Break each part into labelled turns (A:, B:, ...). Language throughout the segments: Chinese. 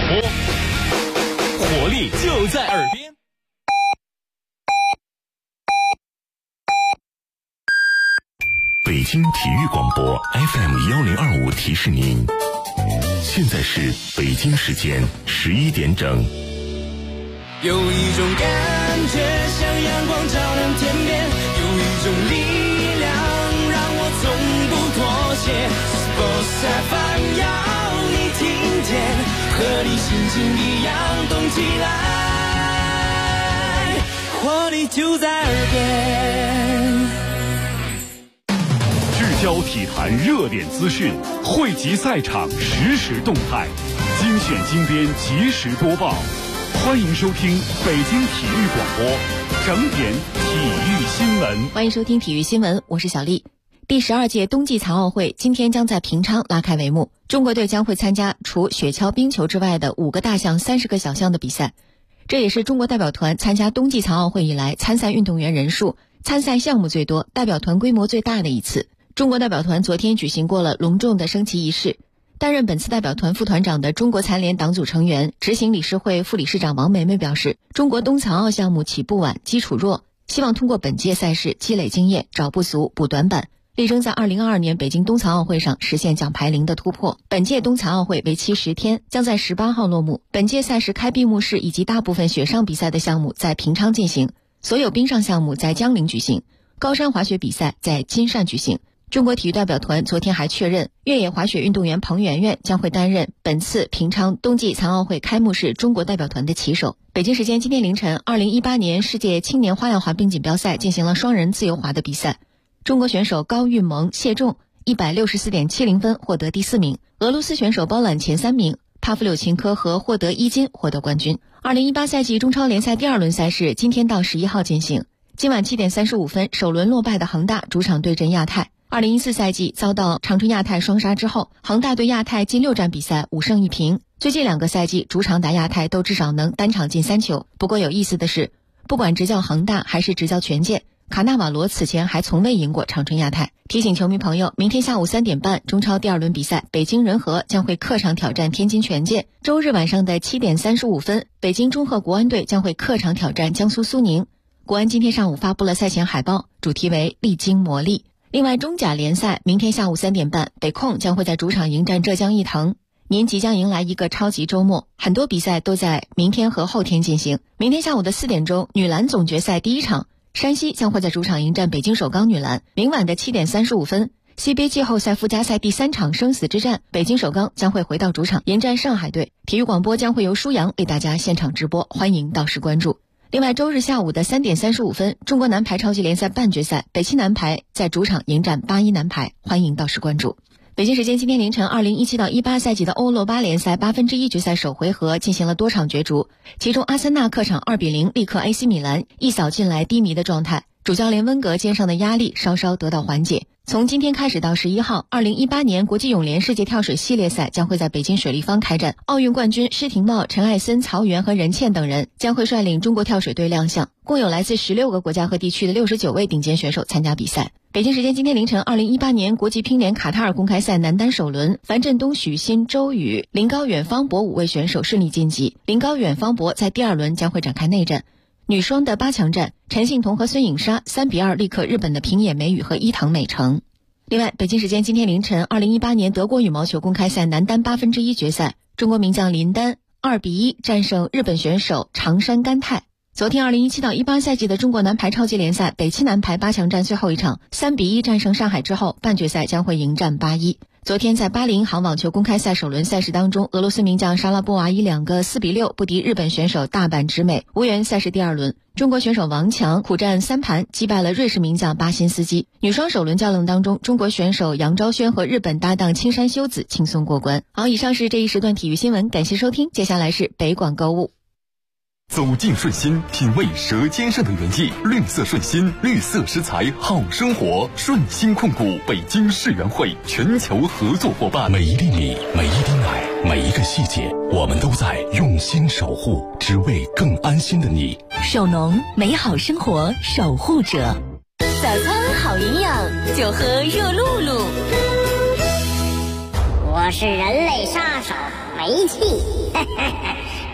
A: 播，活力就在耳边。
B: 北京体育广播 FM1025 提示您，现在是北京时间11点整。
C: 有一种感觉像阳光照亮天边，有一种力量让我从不妥协。Sports FM 要你听见，和你心情一样动起来，活力就在耳边。
D: 聚焦体坛热点资讯，汇集赛场实时动态，精选精编及时播报。欢迎收听北京体育广播整点体育新闻。
E: 欢迎收听体育新闻，我是小丽。第12届冬季残奥会今天将在平昌拉开帷幕，中国队将会参加除雪橇、冰球之外的5个大项、30个小项的比赛。这也是中国代表团参加冬季残奥会以来参赛运动员人数、参赛项目最多、代表团规模最大的一次。中国代表团昨天举行过了隆重的升旗仪式。担任本次代表团副团长的中国残联党组成员、执行理事会副理事长王梅梅表示，中国冬残奥项目起步晚、基础弱，希望通过本届赛事积累经验，找不足、补短板，力争在2022年北京冬残奥会上实现奖牌零的突破。本届冬残奥会为期10天，将在18号落幕。本届赛事开闭幕式以及大部分雪上比赛的项目在平昌进行，所有冰上项目在江陵举行，高山滑雪比赛在金汕举行。中国体育代表团昨天还确认，越野滑雪运动员彭媛媛将会担任本次平昌冬季残奥会开幕式中国代表团的旗手。北京时间今天凌晨，2018年世界青年花样滑冰锦标赛进行了双人自由滑的比赛，中国选手高玉萌、谢仲 164.70 分获得第4名，俄罗斯选手包揽前3名，帕夫柳琴科和获得1金获得冠军。2018赛季中超联赛第2轮赛事今天到11号进行，今晚7点35分，首轮落败的恒大主场对阵亚泰。2014赛季遭到长春亚泰双杀之后，恒大对亚泰近6战比赛5胜1平，最近2个赛季主场打亚泰都至少能单场进3球。不过有意思的是，不管执教恒大还是执教权健，卡纳瓦罗此前还从未赢过长春亚泰。提醒球迷朋友，明天下午3点半中超第2轮比赛，北京人和将会客场挑战天津权健。周日晚上的7点35分，北京中赫国安队将会客场挑战江苏苏宁。国安今天上午发布了赛前海报，主题为历经磨砺。另外，中甲联赛明天下午3点半，北控将会在主场迎战浙江毅腾。您即将迎来一个超级周末，很多比赛都在明天和后天进行。明天下午的4点钟，女篮总决赛第1场，山西将会在主场迎战北京首钢女篮。明晚的7点35分，CBA 季后赛附加赛第3场生死之战，北京首钢将会回到主场迎战上海队。体育广播将会由舒阳为大家现场直播，欢迎到时关注。另外，周日下午的3点35分，中国男排超级联赛半决赛，北汽男排在主场迎战81男排，欢迎到时关注。北京时间今天凌晨，2017到18赛季的欧洛巴联赛1/8决赛首回合进行了多场角逐，其中阿森纳客场2-0力克 AC 米兰，一扫近来低迷的状态，主教练温格肩上的压力稍稍得到缓解。从今天开始到11号，2018年国际泳联世界跳水系列赛将会在北京水立方开战。奥运冠军施廷懋、陈艾森、曹缘和任茜等人将会率领中国跳水队亮相，共有来自16个国家和地区的69位顶尖选手参加比赛。北京时间今天凌晨，2018年国际乒联卡塔尔公开赛男单首轮，樊振东、许昕、周宇、林高远、方博5位选手顺利晋级，林高远、方博在第2轮将会展开内战。女双的8强战，陈幸同和孙颖莎3-2力克日本的平野美宇和伊藤美诚。另外，北京时间今天凌晨，2018年德国羽毛球公开赛男单1/8决赛，中国名将林丹2-1战胜日本选手长山干太。昨天2017到18赛季的中国男排超级联赛北汽男排8强战最后一场3-1战胜上海之后，半决赛将会迎战81。昨天在巴黎银行网球公开赛首轮赛事当中，俄罗斯名将莎拉波娃以2个4-6不敌日本选手大阪直美，无缘赛事第2轮。中国选手王强苦战3盘击败了瑞士名将巴辛斯基。女双首轮较量当中，中国选手杨昭轩和日本搭档青山修子轻松过关。好，以上是这一时段体育新闻，感谢收听，接下来是北广购物。
B: 走进顺心，品味舌尖上的原意，绿色顺心，绿色食材好生活。顺心控股北京世园会全球合作伙伴。每一粒米，每一滴奶，每一个细节，我们都在用心守护，只为更安心的你。
F: 手农，美好生活守护者。早餐好营养，就喝热露露。
G: 我是人类杀手煤气，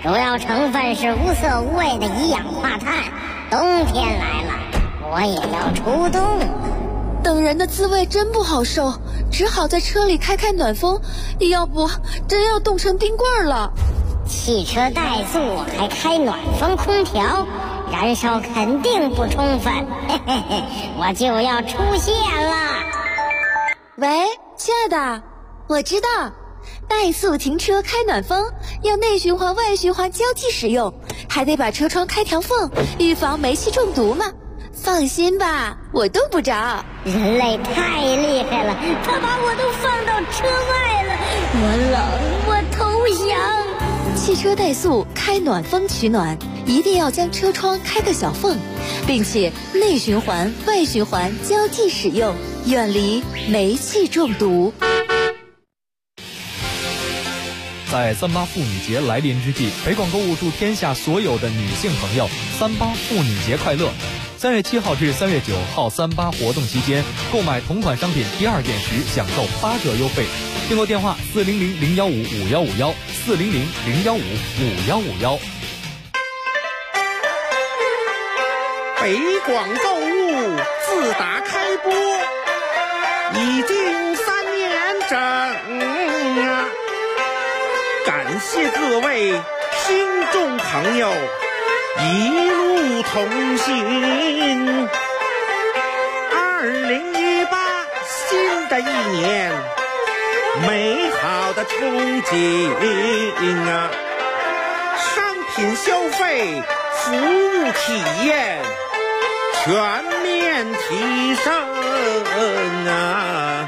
G: 主要成分是无色无味的一氧化碳。冬天来了，我也要出动。
H: 等人的滋味真不好受，只好在车里开暖风，要不真要冻成冰棍了。
G: 汽车怠速还开暖风空调，燃烧肯定不充分。嘿嘿嘿，我就要出现了。
H: 喂，亲爱的，我知道，怠速停车开暖风，要内循环外循环交替使用，还得把车窗开条缝，预防煤气中毒嘛。放心吧，我冻不着。
G: 人类太厉害了，他把我都放到车外了。我冷，我投降。
H: 汽车怠速开暖风取暖，一定要将车窗开个小缝，并且内循环外循环交替使用，远离煤气中毒。
A: 在38妇女节来临之际，北广购物祝天下所有的女性朋友38妇女节快乐。3月7号至3月9号38活动期间，购买同款商品第2件时享受8折优惠。订购电话400-015-5151，400-015-5151。
I: 北广购物自打开播已经3年整啊！感谢各位听众朋友一路同行。2018新的一年，美好的憧憬啊！商品消费，服务体验全面提升啊！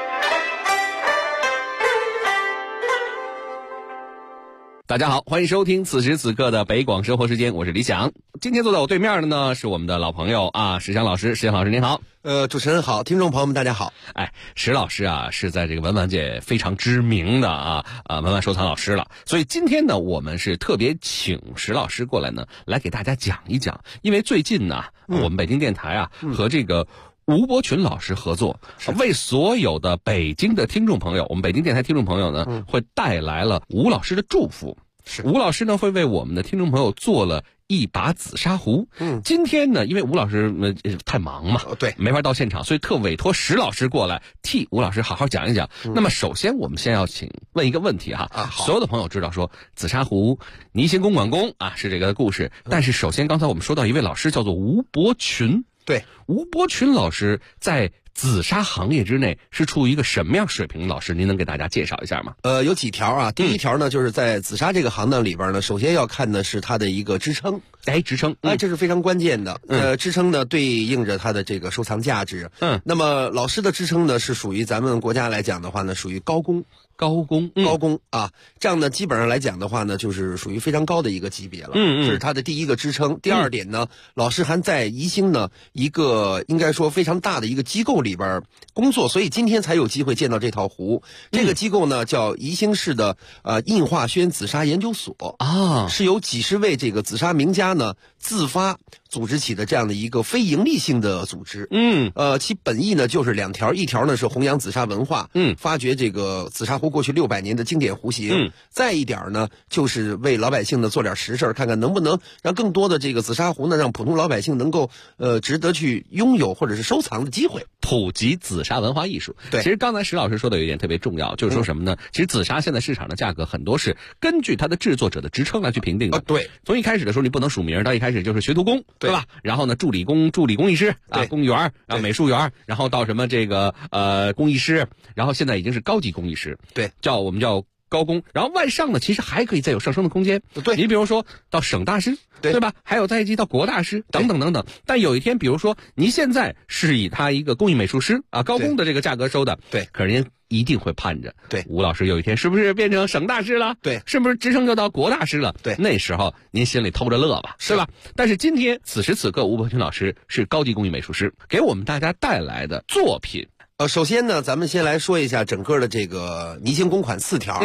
J: 大家好，欢迎收听此时此刻的北广生活时间，我是李想。今天坐在我对面的呢是我们的老朋友啊，石祥老师。石祥老师您好。
K: 主持人好，听众朋友们大家好。
J: 石老师啊是在这个文玩界非常知名的文玩收藏老师了，所以今天呢我们是特别请石老师过来呢来给大家讲一讲，因为最近呢我们北京电台和这个吴伯群老师合作，为所有的北京的听众朋友，我们北京电台听众朋友呢会带来了吴老师的祝福。吴老师呢会为我们的听众朋友做了一把紫砂壶。今天呢因为吴老师太忙嘛，
K: 对，
J: 没法到现场，所以特委托石老师过来替吴老师好好讲一讲。那么首先我们先要问一个问题所有的朋友知道说紫砂壶倪行公馆公是这个故事，但是首先刚才我们说到一位老师叫做吴伯群。
K: 对，
J: 吴伯群老师在紫砂行业之内是处于一个什么样水平？老师您能给大家介绍一下吗？
K: 有几条啊。第一条呢就是在紫砂这个行当里边呢，首先要看的是它的一个支撑。
J: 支撑
K: 这是非常关键的。支撑呢对应着它的这个收藏价值。那么老师的支撑呢是属于咱们国家来讲的话呢，属于高工这样呢基本上来讲的话呢，就是属于非常高的一个级别了。这是它的第一个支撑。第二点呢，老师还在宜兴呢一个应该说非常大的一个机构里边工作，所以今天才有机会见到这套壶。这个机构呢叫宜兴市的印化轩紫砂研究所是由几十位这个紫砂名家呢自发组织起的这样的一个非盈利性的组织。其本意呢就是2条，一条呢是弘扬紫砂文化，发掘这个紫砂壶过去600年的经典壶型，再一点呢就是为老百姓呢做点实事，看看能不能让更多的这个紫砂壶呢让普通老百姓能够值得去拥有或者是收藏的机会，
J: 普及紫砂文化艺术。
K: 对，
J: 其实刚才石老师说的有一点特别重要，就是说什么呢？其实紫砂现在市场的价格很多是根据它的制作者的职称来去评定的。
K: 对，
J: 从一开始的时候你不能署名，到一开始就是学徒工，对吧？然后呢助理工艺师工艺员，然后美术员，然后到什么这个工艺师，然后现在已经是高级工艺师。
K: 对，
J: 我们叫高工，然后外上呢其实还可以再有上升的空间。
K: 对，
J: 你比如说到省大师，对吧？还有再一级到国大师等等等等。但有一天比如说您现在是以他一个工艺美术师高工的这个价格收的，
K: 对，
J: 可是您一定会盼着，
K: 对，
J: 吴老师有一天是不是变成省大师了？
K: 对，
J: 是不是职称就到国大师了？
K: 对，
J: 那时候您心里偷着乐吧，是吧？但是今天此时此刻，吴伯群老师是高级工艺美术师，给我们大家带来的作品。
K: 首先呢，咱们先来说一下整个的这个倪行公款4条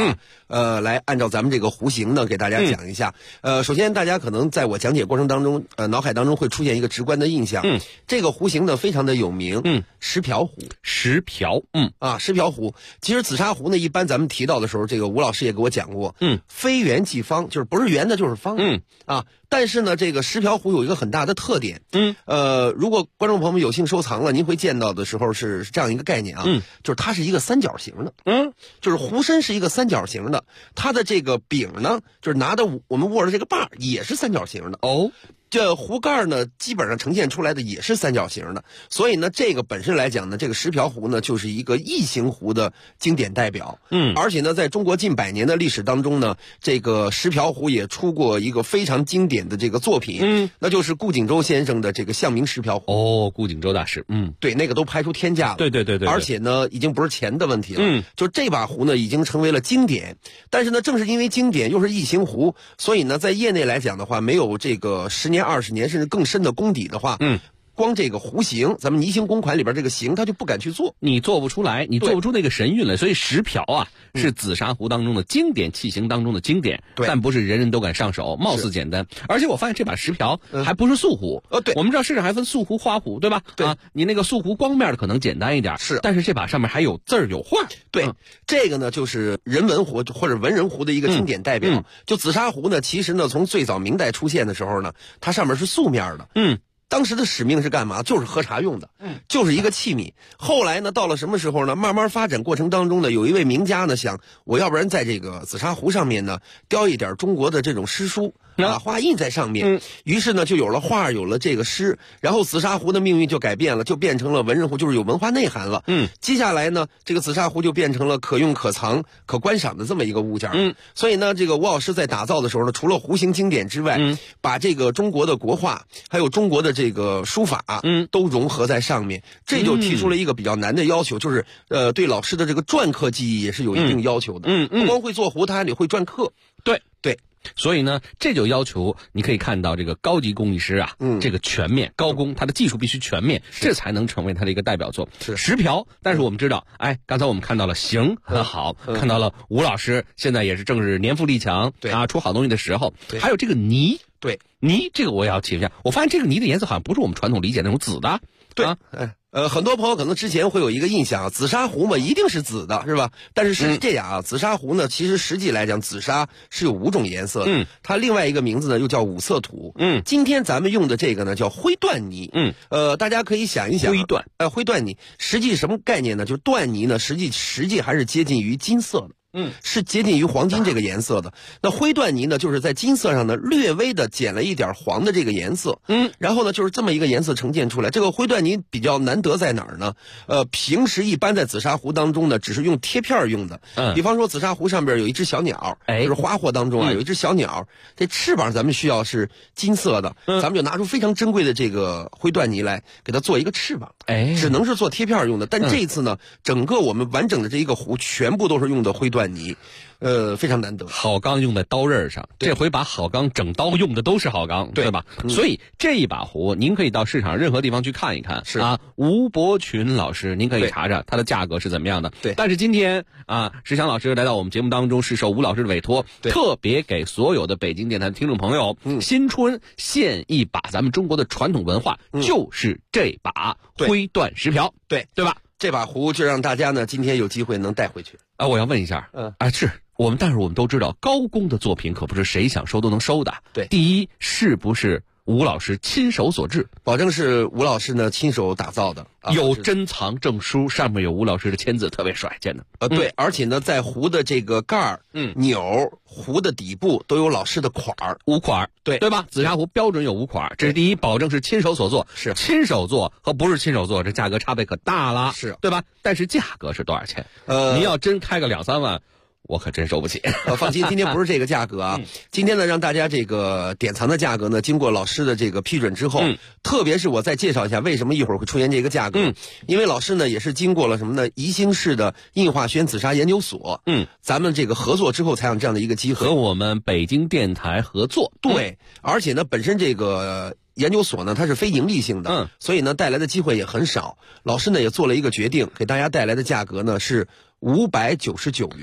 K: 来按照咱们这个弧形呢给大家讲一下。首先大家可能在我讲解过程当中，脑海当中会出现一个直观的印象。这个弧形呢非常的有名。石瓢湖。石瓢。石瓢湖。其实紫砂壶呢，一般咱们提到的时候，这个吴老师也给我讲过。非圆即方，就是不是圆的就是方。但是呢，这个石瓢湖有一个很大的特点。如果观众朋友们有幸收藏了，您会见到的时候是这样一个概念啊。就是它是一个三角形的。就是壶身是一个三角形的，它的这个柄呢，就是拿的我们握着这个把也是三角形的。这壶盖呢，基本上呈现出来的也是三角形的，所以呢，这个本身来讲呢，这个石瓢壶呢，就是一个异形壶的经典代表。而且呢，在中国近100年的历史当中呢，这个石瓢壶也出过一个非常经典的这个作品。那就是顾景舟先生的这个象名石瓢壶。顾景舟大师。对，那个都拍出天价了。对。而且呢，已经不是钱的问题了。就这把壶呢，已经成为了经典。但是呢，正是因为经典又是异形壶，所以呢，在业内来讲的话，没有这个10年、20年甚至更深的功底的话，光这个弧形，咱们泥形公款里边这个形，他就不敢去做，
J: 你做不出来，你做不出那个神韵来。所以石瓢啊，是紫砂壶当中的经典器型当中的经典，但不是人人都敢上手，貌似简单。而且我发现这把石瓢还不是素壶。
K: 对，
J: 我们知道市场还分素壶、花壶，对吧？
K: 对
J: 你那个素壶光面的可能简单一点，但是这把上面还有字儿有画。
K: 对，这个呢就是人文壶或者文人壶的一个经典代表。就紫砂壶呢，其实呢从最早明代出现的时候呢，它上面是素面的。当时的使命是干嘛？就是喝茶用的，就是一个器皿。后来呢，到了什么时候呢？慢慢发展过程当中呢，有一位名家呢想，我要不然在这个紫砂壶上面呢雕一点中国的这种诗书。画印在上面。于是呢，就有了画，有了这个诗，然后紫砂壶的命运就改变了，就变成了文人壶，就是有文化内涵了。接下来呢，这个紫砂壶就变成了可用、可藏、可观赏的这么一个物件。所以呢，这个吴老师在打造的时候呢，除了弧形经典之外，把这个中国的国画，还有中国的这个书法，都融合在上面。这就提出了一个比较难的要求，就是对老师的这个篆刻技艺也是有一定要求的。不光会做壶，他还得会篆刻。对。
J: 所以呢，这就要求你可以看到这个高级工艺师啊，这个全面高工，他的技术必须全面，这才能成为他的一个代表作。石瓢，但是我们知道，刚才我们看到了形很好，看到了吴老师现在也是正是年富力强，出好东西的时候。还有这个泥，泥这个我也要提一下，我发现这个泥的颜色好像不是我们传统理解那种紫的。
K: 很多朋友可能之前会有一个印象，紫砂壶嘛一定是紫的，是吧？但是是这样啊，紫砂壶呢，其实实际来讲，紫砂是有5种颜色的。它另外一个名字呢又叫五色土。今天咱们用的这个呢叫灰缎泥。大家可以想一想，灰缎泥实际什么概念呢？就是缎泥呢，实际还是接近于金色的。是接近于黄金这个颜色的。那灰缎泥呢，就是在金色上呢略微的减了一点黄的这个颜色。然后呢，就是这么一个颜色呈现出来。这个灰缎泥比较难得在哪儿呢？平时一般在紫砂壶当中呢，只是用贴片用的。比方说紫砂壶上边有一只小鸟，就是花货当中啊有一只小鸟，这翅膀咱们需要是金色的，咱们就拿出非常珍贵的这个灰缎泥来给它做一个翅膀。只能是做贴片用的。但这一次呢，整个我们完整的这一个壶全部都是用的灰缎泥。非常难得。
J: 好钢用在刀刃上，这回把好钢整刀用的都是好钢，对吧？所以这一把壶，您可以到市场任何地方去看一看。吴伯群老师，您可以查查它的价格是怎么样的。但是今天石强老师来到我们节目当中，是受吴老师的委托，特别给所有的北京电台的听众朋友，新春献一把咱们中国的传统文化，就是这把灰缎石瓢，对吧？
K: 这把壶就让大家呢今天有机会能带回去。
J: 我要问一下，但是我们都知道，高工的作品可不是谁想收都能收的。第一，是不是吴老师亲手所制？
K: 保证是吴老师呢亲手打造的，
J: 有珍藏证书，上面有吴老师的签字，特别帅，见的。
K: 对，而且呢，在壶的这个盖儿、钮、壶的底部都有老师的款儿
J: ，5款，对吧？紫砂壶标准有5款，这是第一，保证是亲手所做。
K: 是
J: 亲手做和不是亲手做，这价格差别可大了，对吧？但是价格是多少钱？您要真开个2、3万。我可真收不起。
K: 放心，今天不是这个价格啊。今天呢，让大家这个典藏的价格呢，经过老师的这个批准之后，特别是我再介绍一下为什么一会儿会出现这个价格。因为老师呢也是经过了什么呢？宜兴市的印化轩紫砂研究所，咱们这个合作之后才有这样的一个机会，
J: 和我们北京电台合作。
K: 对，而且呢，本身这个研究所呢，它是非盈利性的，所以呢，带来的机会也很少。老师呢也做了一个决定，给大家带来的价格呢是599元。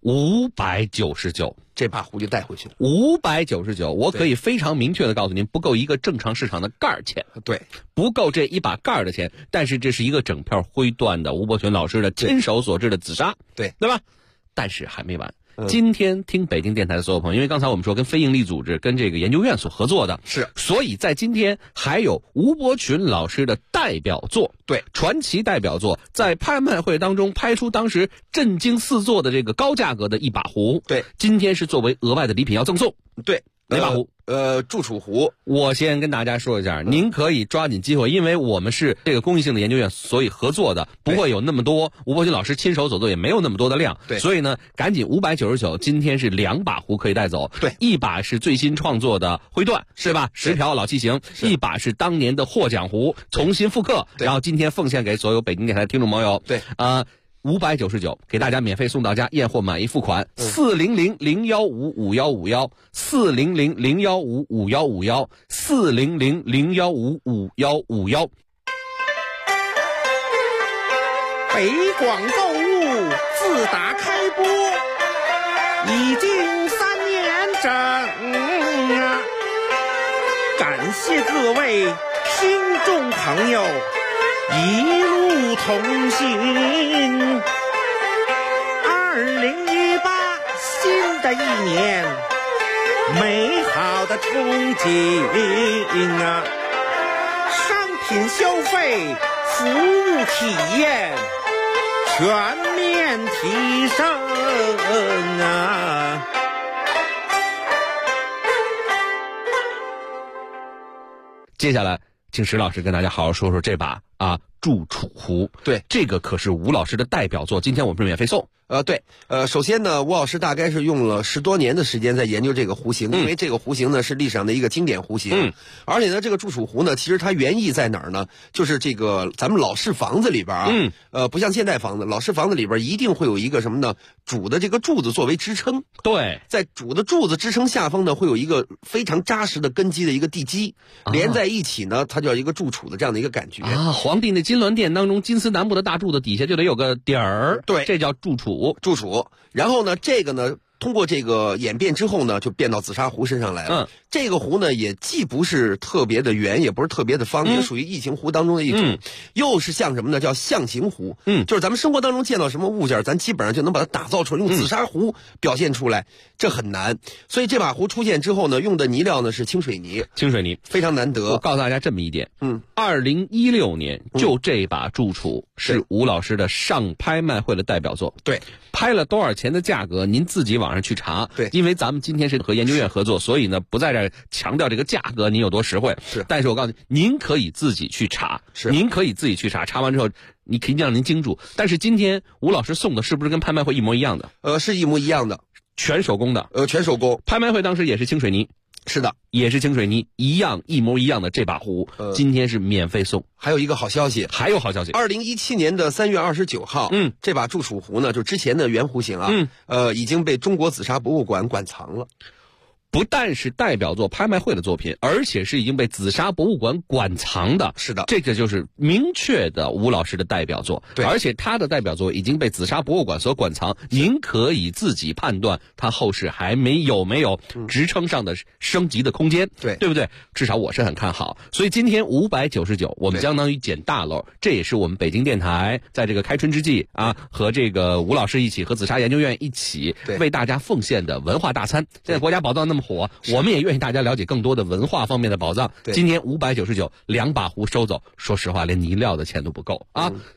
J: 599，
K: 这把壶就带回去了。
J: 599，我可以非常明确的告诉您，不够一个正常市场的盖儿钱。
K: 对，
J: 不够这一把盖儿的钱，但是这是一个整片灰缎的吴伯群老师的亲手所制的紫砂，
K: 对
J: 吧？但是还没完。今天听北京电台的所有朋友，因为刚才我们说跟非营利组织、跟这个研究院所合作的，
K: 是，
J: 所以在今天还有吴伯群老师的代表作，
K: 对，
J: 传奇代表作，在拍卖会当中拍出当时震惊四座的这个高价格的一把壶，
K: 对，
J: 今天是作为额外的礼品要赠送，
K: 对，
J: 哪把壶？
K: 祝楚壶。
J: 我先跟大家说一下，您可以抓紧机会，因为我们是这个公益性的研究院，所以合作的不会有那么多，吴伯群老师亲手所做也没有那么多的量，
K: 对，
J: 所以呢，赶紧599，今天是2把壶可以带走，
K: 对，
J: 一把是最新创作的灰缎，是吧？10瓢老器型，一把是当年的获奖壶，重新复刻，然后今天奉献给所有北京电台的听众朋友，
K: 对
J: ，599给大家免费送到家，验货满意付款
K: ，400-015-5151，400-015-5151，400-015-5151。
I: 北广购物自打开播已经3年整啊，感谢各位听众朋友一路同行。2018新的一年，美好的憧憬啊，商品消费、服务体验全面提升啊！
J: 接下来，请石老师跟大家好好说说这把祝楚壶。
K: 对，
J: 这个可是吴老师的代表作，今天我们是免费送。
K: 对，首先呢，吴老师大概是用了10多年的时间在研究这个壶型，因为这个壶型呢是历史上的一个经典壶型，而且呢，这个祝楚壶呢，其实它原意在哪儿呢？就是这个咱们老式房子里边不像现代房子，老式房子里边一定会有一个什么呢？主的这个柱子作为支撑，
J: 对，
K: 在主的柱子支撑下方呢，会有一个非常扎实的根基的一个地基，连在一起呢，它叫一个柱础的这样的一个感觉
J: 啊。皇帝那金銮殿当中，金丝楠木的大柱子底下就得有个底儿，
K: 对，
J: 这叫柱础。
K: 然后呢，这个呢，通过这个演变之后呢，就变到紫砂壶身上来了。这个壶呢，也既不是特别的圆，也不是特别的方，也属于异形壶当中的一种，又是像什么呢？叫象形壶。就是咱们生活当中见到什么物件，咱基本上就能把它打造出来，用紫砂壶表现出来，这很难。所以这把壶出现之后呢，用的泥料呢是清水泥，非常难得。
J: 我告诉大家这么一点，2016年就这把祝楚是吴老师的上拍卖会的代表作。
K: 对，
J: 拍了多少钱的价格，您自己网上去查。
K: 对，
J: 因为咱们今天是和研究院合作，所以呢不在这儿强调这个价格您有多实惠。但是我告诉您可以自己去查。您可以自己去查，查完之后你肯定让您惊住。但是今天吴老师送的是不是跟拍卖会一模一样的？
K: 是一模一样的，
J: 全手工的。
K: 全手工。
J: 拍卖会当时也是清水泥。
K: 是的，
J: 也是清水泥，一模一样的这把壶，今天是免费送。
K: 还有一个好消息，2017年的3月29号，这把祝楚壶呢，就之前的原壶型已经被中国紫砂博物馆馆藏了。
J: 不但是代表作拍卖会的作品，而且是已经被紫砂博物馆馆藏的。
K: 是的，
J: 这个就是明确的吴老师的代表作。
K: 对，
J: 而且他的代表作已经被紫砂博物馆所馆藏，您可以自己判断他后世还有没有职称上的升级的空间。对不对？至少我是很看好。所以今天599，我们相当于捡大漏，这也是我们北京电台在这个开春之际和这个吴老师一起，和紫砂研究院一起为大家奉献的文化大餐。现在国家宝藏那么火，我们也愿意大家了解更多的文化方面的宝藏。今天599，两把壶收走，说实话连泥料的钱都不够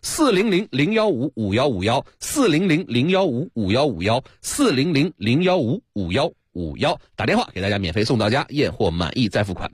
J: ！400-015-5151，400-015-5151，400-015-5151，打电话给大家免费送到家，验货满意再付款。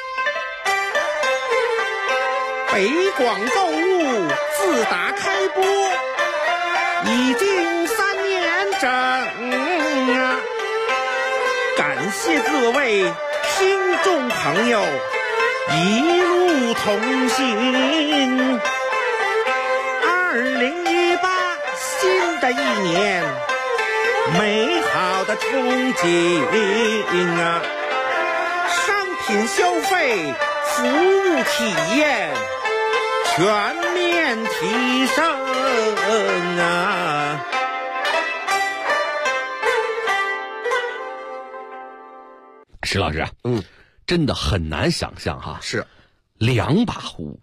I: 北广购物自打开播已经3年整啊！感谢各位听众朋友一路同行。2018新的一年，美好的憧憬啊！商品消费、服务体验全面提升啊！
J: 石老师啊，真的很难想象哈，
K: 是
J: 2把壶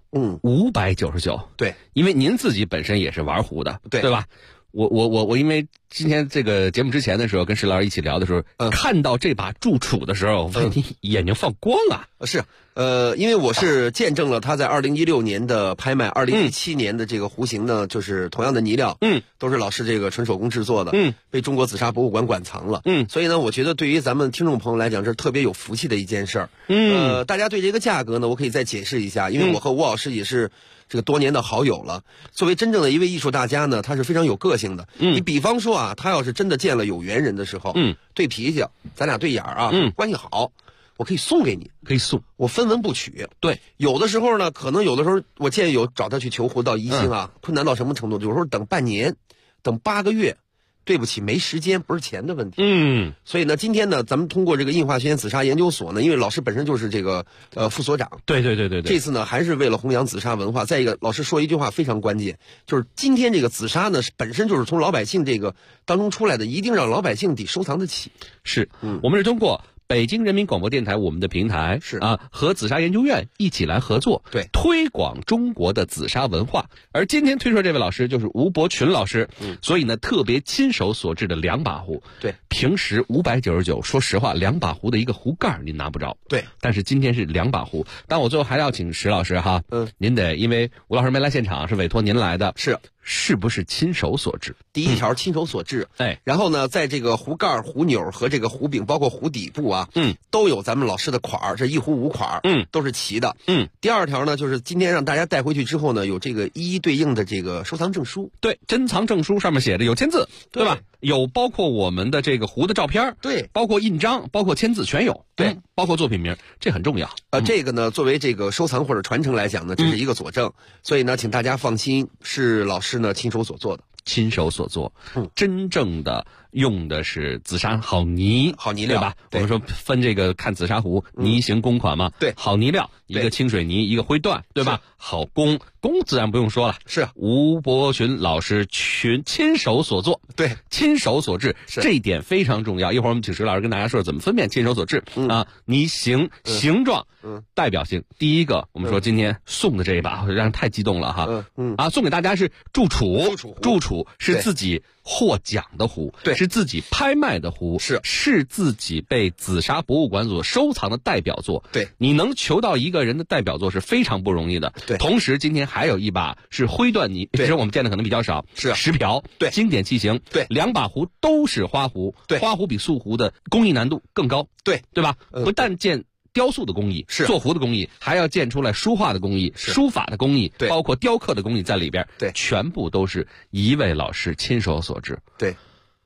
J: ，599，
K: 对，
J: 因为您自己本身也是玩壶的，
K: 对
J: 吧？我因为今天这个节目之前的时候跟石老师一起聊的时候，看到这把祝楚的时候，我发现你眼睛放光啊！
K: 是，因为我是见证了他在2016年的拍卖，2017年的这个壶形呢，就是同样的泥料，都是老师这个纯手工制作的，被中国紫砂博物馆馆藏了，所以呢，我觉得对于咱们听众朋友来讲，这是特别有福气的一件事儿。大家对这个价格呢，我可以再解释一下，因为我和吴老师也是这个多年的好友了。作为真正的一位艺术大家呢，他是非常有个性的。你比方说啊，他要是真的见了有缘人的时候，对脾气，咱俩对眼儿啊，关系好，我可以送给你，
J: 可以送，
K: 我分文不取。
J: 对，
K: 有的时候呢，可能有的时候我见有找他去求壶到宜兴啊，困难到什么程度？有时候等半年，等8个月。对不起，没时间，不是钱的问题。所以呢，今天呢，咱们通过这个印化学院紫砂研究所呢，因为老师本身就是这个副所长。
J: 对。
K: 这次呢，还是为了弘扬紫砂文化。再一个，老师说一句话非常关键，就是今天这个紫砂呢，本身就是从老百姓这个当中出来的，一定让老百姓得收藏得起。
J: 是，我们是通过北京人民广播电台我们的平台
K: 是
J: 啊，和紫砂研究院一起来合作，
K: 对，
J: 推广中国的紫砂文化。而今天推出这位老师就是吴伯群老师，所以呢，特别亲手所制的2把壶，
K: 对，
J: 平时599，说实话，2把壶的一个壶盖您拿不着，
K: 对，
J: 但是今天是2把壶。但我最后还要请石老师哈，您得因为吴老师没来现场，是委托您来的，是不是亲手所制？
K: 第一条亲手所制，然后呢，在这个壶盖、壶钮和这个壶柄，包括壶底部啊，都有咱们老师的款儿，这一壶5款，都是齐的，第二条呢，就是今天让大家带回去之后呢，有这个一一对应的这个收藏证书，
J: 对，珍藏证书上面写着有签字，对吧？有包括我们的这个壶的照片，
K: 对，
J: 包括印章，包括签字全有，
K: 对，
J: 包括作品名，这很重要。
K: 这个呢，作为这个收藏或者传承来讲呢，这是一个佐证，所以呢，请大家放心，是老师呢亲手所做的。
J: 亲手所做，真正的用的是紫砂好泥
K: 料，
J: 对吧？我们说分这个看紫砂壶泥形公款嘛，
K: 对，
J: 好泥料，一个清水泥，一个灰缎，对吧？好工自然不用说了，
K: 是
J: 吴伯群老师亲手所做，
K: 对，
J: 亲手所制，这一点非常重要。一会儿我们请石老师跟大家说怎么分辨亲手所制啊，泥形状，代表性。第一个，我们说今天送的这一把，让人太激动了哈，送给大家是祝楚是自己获奖的壶，
K: 对，
J: 是自己拍卖的壶，是自己被紫砂博物馆所收藏的代表作，
K: 对，
J: 你能求到一个人的代表作是非常不容易的，
K: 对。
J: 同时，今天还有一把是灰缎泥，其实我们见的可能比较少，
K: 是
J: 石瓢，
K: 对，
J: 经典器型，
K: 对
J: ，2把壶都是花壶，
K: 对，
J: 花壶比素壶的工艺难度更高，
K: 对
J: 吧？不但见雕塑的工艺，做壶的工艺，还要建出来书画的工艺、书法的工艺，
K: 对，
J: 包括雕刻的工艺在里边，
K: 对，
J: 全部都是一位老师亲手所制，
K: 对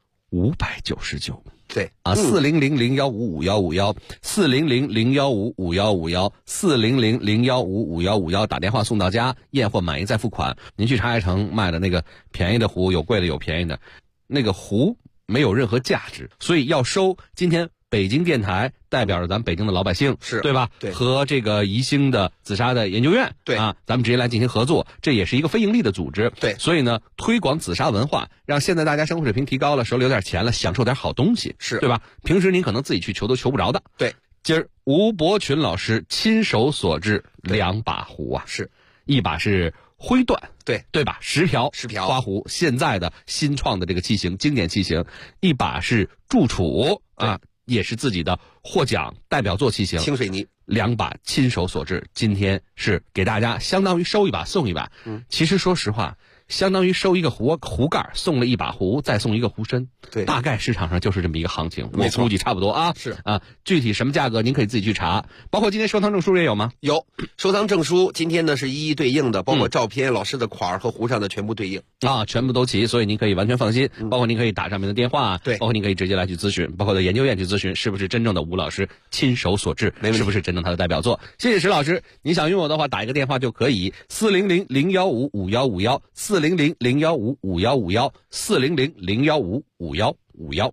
J: ，599，
K: 对
J: 啊，400-015-5151，400-015-5151，400-015-5151，打电话送到家，验货满意再付款。您去长安城卖的那个便宜的壶，有贵的有便宜的，那个壶没有任何价值，所以要收今天北京电台代表着咱们北京的老百姓，对吧？
K: 对，
J: 和这个宜兴的紫砂的研究院，
K: 对
J: 啊，咱们直接来进行合作，这也是一个非盈利的组织，
K: 对。
J: 所以呢，推广紫砂文化，让现在大家生活水平提高了，手里有点钱了，享受点好东西，对吧？平时您可能自己去求都求不着的，
K: 对。
J: 今儿吴伯群老师亲手所制2把壶啊，一把是灰缎，对吧？石瓢花壶，现在的新创的这个器型，经典器型，一把是祝楚啊。也是自己的获奖代表作器型，
K: 清水泥
J: ，2把亲手所制，今天是给大家相当于收一把送一把。其实说实话，相当于收一个壶盖，送了一把壶，再送一个壶身，
K: 对，
J: 大概市场上就是这么一个行情，
K: 我
J: 估计差不多啊。
K: 是
J: 啊，具体什么价格您可以自己去查，包括今天收藏证书也有吗？
K: 有，收藏证书今天呢是一一对应的，包括照片、老师的款儿和壶上的全部对应
J: 啊，全部都齐，所以您可以完全放心。包括您可以打上面的电话，
K: 对，
J: 包括您可以直接来去咨询，包括到研究院去咨询，是不是真正的吴老师亲手所制，是不是真正他的代表作？谢谢石老师，您想拥有的话，打一个电话就可以，400-015-5151，400-015-5151，400-015-5151。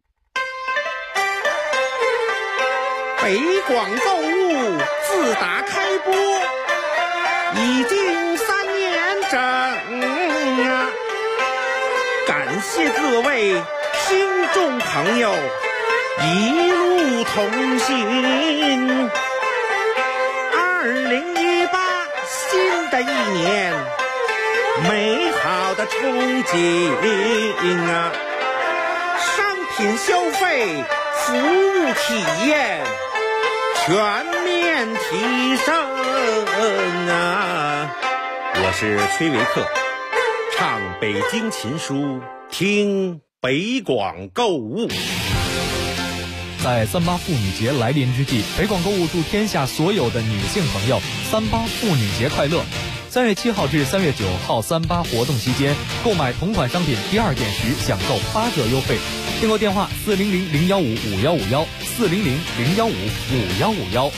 I: 北广购物自打开播已经3年整啊，感谢各位听众朋友一路同行。 的一年，美好的憧憬啊！商品消费、服务体验全面提升啊！我是崔维克，唱北京琴书，听北广购物。
A: 在38妇女节来临之际，北广购物祝天下所有的女性朋友38妇女节快乐。3月7号至3月9号38活动期间，购买同款商品第2件时享受8折优惠。订购电话400-015-5151，400-015-5151。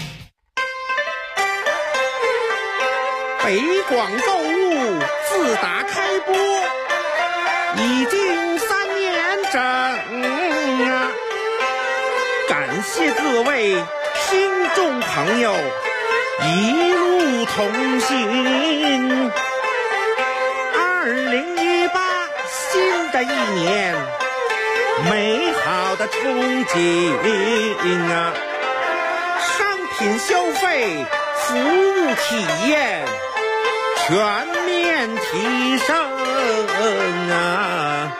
I: 北广购物自打开播已经3年整啊！感谢各位听众朋友一路同行。2018新的一年，美好的憧憬啊！商品消费、服务体验全面提升啊！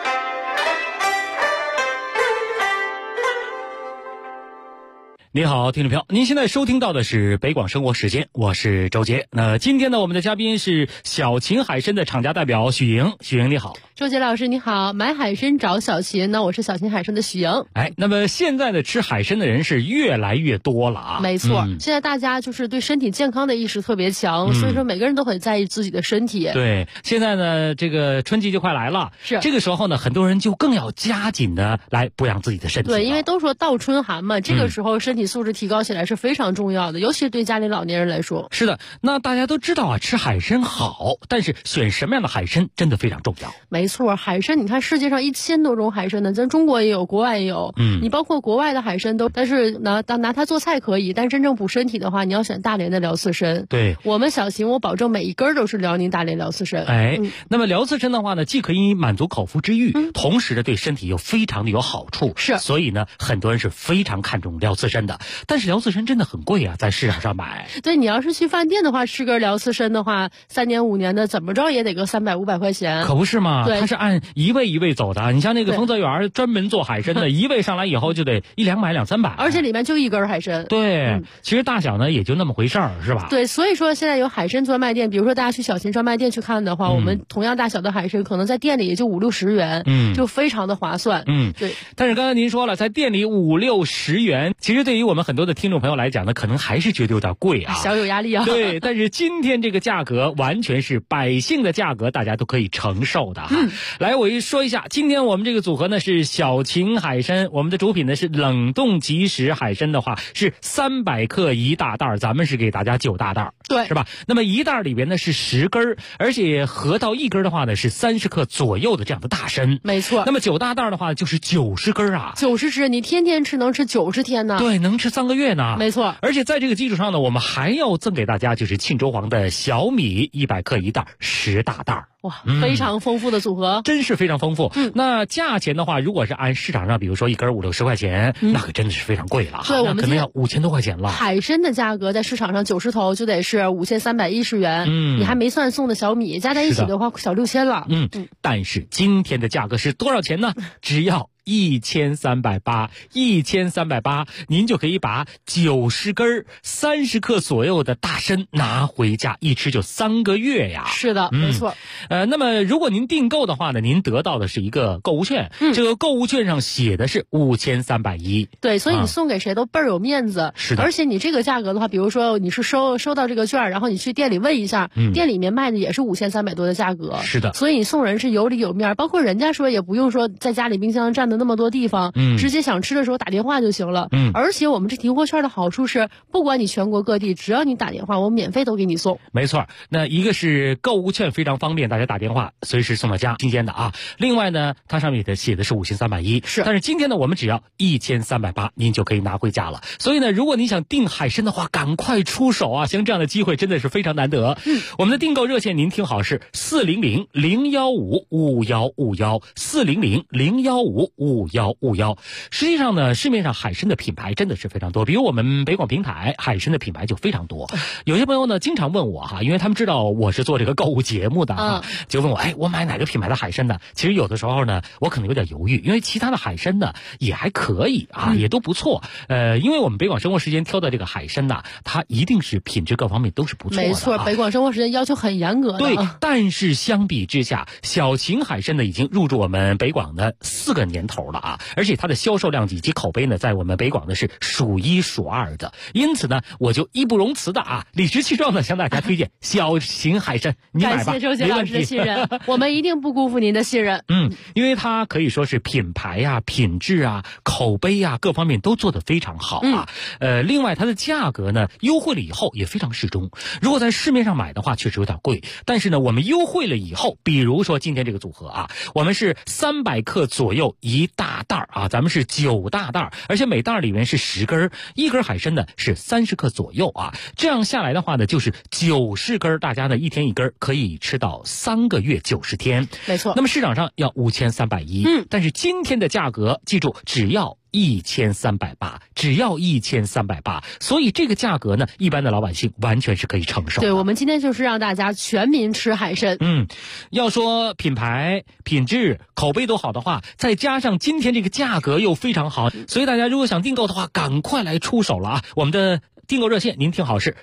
L: 你好，听众朋友，您现在收听到的是北广生活时间，我是周杰。那今天呢，我们的嘉宾是小秦海参的厂家代表许莹。许莹你好。
M: 周杰老师你好，买海参找小秦，那我是小秦海参的许莹。
L: 那么现在呢，吃海参的人是越来越多了啊。
M: 没错，现在大家就是对身体健康的意识特别强，所以说每个人都很在意自己的身体。
L: 对，现在呢，这个春季就快来了，
M: 是
L: 这个时候呢，很多人就更要加紧的来补养自己的身体。
M: 对，因为都说到春寒嘛，这个时候身体素质提高起来是非常重要的，尤其是对家里老年人来说。
L: 是的，那大家都知道啊，吃海参好，但是选什么样的海参真的非常重要。
M: 没错，海参你看世界上1000多种海参呢，咱中国也有，国外也有。你包括国外的海参都，但是拿它做菜可以，但真正补身体的话，你要选大连的辽刺参。
L: 对，
M: 我们小秦，我保证每一根都是辽宁大连辽刺参。
L: 那么辽刺参的话呢，既可以满足口腹之欲，同时呢对身体又非常的有好处。
M: 是，
L: 所以呢，很多人是非常看重辽刺参的。但是辽刺参真的很贵啊，在市场上买。
M: 对，你要是去饭店的话，吃根辽刺参的话，3年5年的，怎么着也得个300-500块钱。
L: 可不是嘛？
M: 对，
L: 它是按一位一位走的。你像那个丰泽园专门做海参的，一位上来以后就得100-200-300，
M: 而且里面就一根海参。
L: 对，其实大小呢也就那么回事儿，是吧？
M: 对，所以说现在有海参专卖店，比如说大家去小秦专卖店去看的话，我们同样大小的海参，可能在店里也就50-60元，就非常的划算。对。
L: 但是刚才您说了，在店里50-60元，其实对于我们很多的听众朋友来讲呢，可能还是觉得有点贵啊，
M: 小有压力啊。
L: 对，但是今天这个价格完全是百姓的价格，大家都可以承受的哈。来，我说一下，今天我们这个组合呢是小秦海参，我们的主品呢是冷冻即食海参的话是300克1大袋，咱们是给大家9大袋，
M: 对，
L: 是吧？那么1袋里边呢是10根，而且合到1根的话呢是30克左右的这样的大参。
M: 没错。
L: 那么9大袋的话就是90根啊
M: ，90只，你天天吃能吃90天呢。
L: 对，能吃3个月呢。
M: 没错。
L: 而且在这个基础上呢，我们还要赠给大家就是沁州黄的小米100克1袋10大袋。
M: 哇，非常丰富的组合，
L: 真是非常丰富。那价钱的话，如果是按市场上，比如说1根50-60块钱，那可真的是非常贵了。
M: 对，我们
L: 可能要5000多块钱了。
M: 海参的价格在市场上90头就得是5310元，你还没算送的小米，加在一起的话小6000了。
L: 但是今天的价格是多少钱呢？只要1380，1380，您就可以把90根30克左右的大参拿回家，一吃就3个月呀。
M: 是的，没错。
L: 那么如果您订购的话呢，您得到的是一个购物券，这个购物券上写的是5310。
M: 对，所以你送给谁都倍儿有面子。
L: 是的。
M: 而且你这个价格的话，比如说你是收到这个券，然后你去店里问一下，店里面卖的也是5300多的价格。
L: 是的。
M: 所以你送人是有里有面，包括人家说也不用说在家里冰箱占的那么多地方，直接想吃的时候打电话就行了。而且我们这提货券的好处是，不管你全国各地，只要你打电话，我免费都给你送。
L: 没错，那一个是购物券非常方便，大家家打电话，随时送到家，新鲜的啊。另外呢，它上面写的是5310，
M: 是。
L: 但是今天呢，我们只要1380，您就可以拿回家了。所以呢，如果你想订海参的话，赶快出手啊！像这样的机会真的是非常难得。我们的订购热线您听好是400-015-5151，400-015-5151。实际上呢，市面上海参的品牌真的是非常多，比如我们北广平台海参的品牌就非常多。有些朋友呢经常问我哈，因为他们知道我是做这个购物节目的哈，就问我，我买哪个品牌的海参呢？其实有的时候呢，我可能有点犹豫，因为其他的海参呢也还可以啊，也都不错。因为我们北广生活时间挑的这个海参呢，它一定是品质各方面都是不错的。
M: 没错，北广生活时间要求很严格的。
L: 对，但是相比之下，小秦海参呢已经入驻我们北广的4个年头了啊，而且它的销售量以及口碑呢，在我们北广呢是数1数2的。因此呢，我就义不容辞的理直气壮的向大家推荐小秦海参，你买吧。
M: 感谢周杰老师的信任，我们一定不辜负您的信任。
L: 因为它可以说是品牌啊、品质啊、口碑啊各方面都做得非常好啊。另外它的价格呢优惠了以后也非常适中。如果在市面上买的话，确实有点贵，但是呢，我们优惠了以后，比如说今天这个组合啊，我们是300克左右一大袋啊，咱们是9大袋，而且每袋里面是10根，一根海参呢是30克左右啊。这样下来的话呢，就是90根，大家呢一天一根，可以吃到3个月90天。
M: 没错。
L: 那么市场上要5310，但是今天的价格，记住只要1380，只要1380，所以这个价格呢，一般的老百姓完全是可以承受的。
M: 对，我们今天就是让大家全民吃海参。
L: 要说品牌、品质、口碑都好的话，再加上今天这个价格又非常好，所以大家如果想订购的话，赶快来出手了啊！我们的订购热线您听好是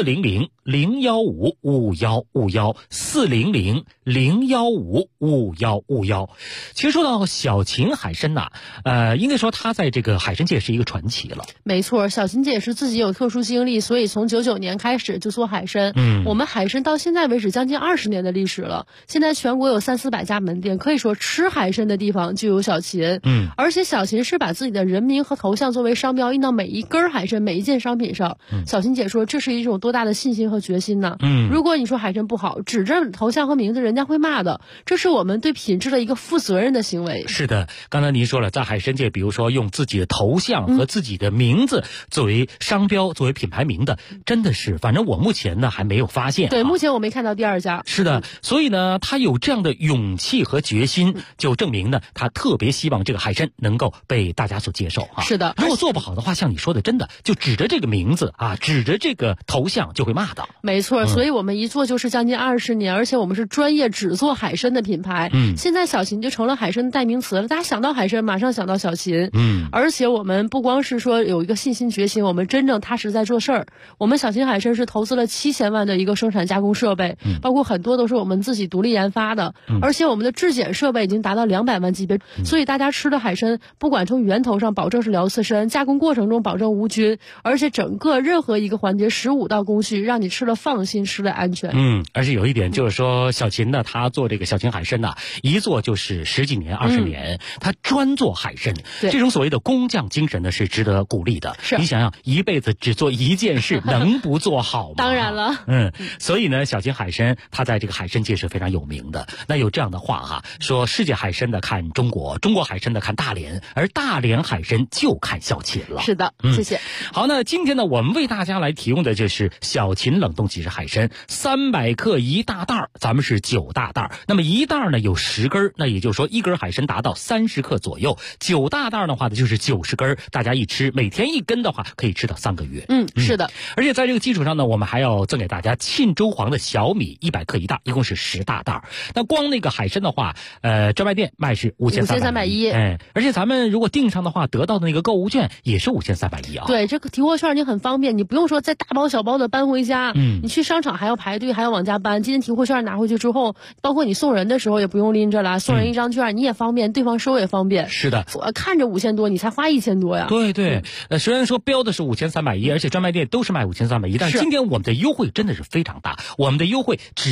L: 400-015-5151，400-015-5151。其实说到小秦海参呐，应该说它在这个海参界是一个传奇了。
M: 没错，小秦姐是自己有特殊经历，所以从99年开始就做海参。我们海参到现在为止将近20年的历史了，现在全国有300-400家门店，可以说吃海参的地方就有小秦。而且小秦是把自己的人名和头像作为商标印到每一根海参、每一件商品上。小秦姐说这是一种多大的信心和决心呢？如果你说海参不好，指着头像和名字，人家会骂的。这是我们对品质的一个负责任的行为。
L: 是的，刚才您说了，在海参界，比如说用自己的头像和自己的名字作为商标、作为品牌名的，真的是，反正我目前呢还没有发现。
M: 对，目前我没看到第2家。
L: 是的，所以呢，他有这样的勇气和决心，就证明呢，他特别希望这个海参能够被大家所接受啊。
M: 是的，
L: 如果做不好的话，像你说的，真的就指着这个名字啊，指着这个头像就会骂的。
M: 没错，所以我们一做就是将近20年，而且我们是专业只做海参的品牌。现在小秦就成了海参的代名词了，大家想到海参马上想到小秦。而且我们不光是说有一个信心决心，我们真正踏实在做事儿。我们小秦海参是投资了7000万的一个生产加工设备，包括很多都是我们自己独立研发的，而且我们的质检设备已经达到200万级别，所以大家吃的海参不管从源头上保证是辽刺参，加工过程中保证无菌，而且整个任何一个环节15道工序，让你吃了放心，吃了安全。
L: 而且有一点就是说，小秦呢，他做这个小秦海参呢，一做就是10几年、20年，他专做海参，这种所谓的工匠精神呢，是值得鼓励的。
M: 是，
L: 你想想，一辈子只做一件事，能不做好吗？
M: 当然了。
L: 所以呢，小秦海参他在这个海参界是非常有名的。那有这样的话哈，说世界海参的看中国，中国海参的看大连，而大连海参就看小秦了。
M: 是的，谢谢。
L: 好，那今天呢，我们为大家来提供的就是小秦冷冻即食海参，300克一大袋，咱们是9大袋。那么一袋呢有10根，那也就是说一根海参达到30克左右，9大袋的话呢就是90根，大家一吃，每天1根的话可以吃到3个月。
M: 是的。
L: 而且在这个基础上呢，我们还要赠给大家沁州黄的小米100克一袋，一共是10大袋。那光那个海参的话，专卖店卖是5310，而且咱们如果订上的话，得到的那个购物券也是5310啊。
M: 对，这个提货券你很方便，你不用说再大包小包的搬回家，你去商场还要排队，还要往家搬。今天提货券拿回去之后，包括你送人的时候也不用拎着了，送人一张券你也方便，对方收也方便。
L: 是的，
M: 看着5000多，你才花1000多呀。
L: 对，虽然说标的是5310，而且专卖店都是卖5310，但是今天我们的优惠真的是非常大，我们的优惠只要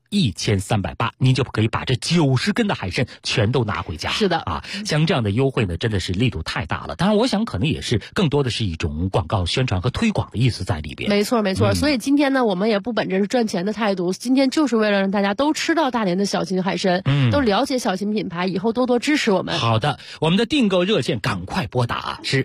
L: 1380，您就可以把这90根的海参全都拿回家。
M: 是的
L: 啊，像这样的优惠呢，真的是力度太大了。当然，我想可能也是更多的是一种广告宣传和推广的意思在里边。
M: 没错没错，所以今天呢，我们也不本着是赚钱的态度，今天就是为了让大家都吃到大连的小秦海参，都了解小秦品牌，以后多多支持我们。
L: 好的，我们的订购热线赶快拨打，是